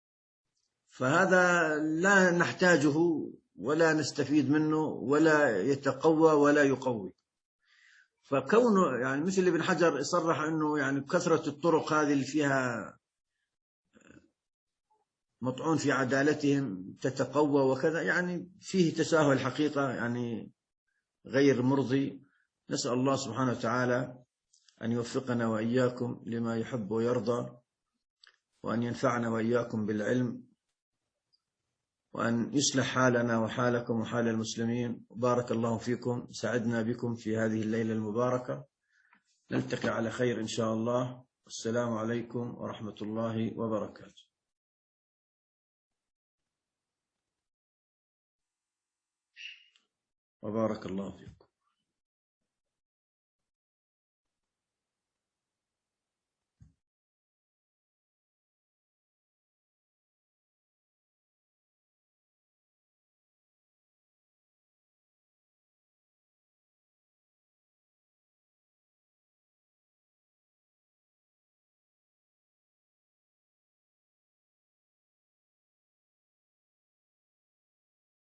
فهذا لا نحتاجه ولا نستفيد منه ولا يتقوى ولا يقوي. فكونه يعني مثل ابن حجر يصرح أنه يعني كثرة الطرق هذه اللي فيها مطعون في عدالتهم تتقوى وكذا، يعني فيه تساهل حقيقة، يعني غير مرضي. نسأل الله سبحانه وتعالى أن يوفقنا وإياكم لما يحب ويرضى، وأن ينفعنا وإياكم بالعلم وأن يصلح حالنا وحالكم وحال المسلمين. بارك الله فيكم، سعدنا بكم في هذه الليلة المباركة. نلتقي على خير إن شاء الله. السلام عليكم ورحمة الله وبركاته. وبارك الله فيكم.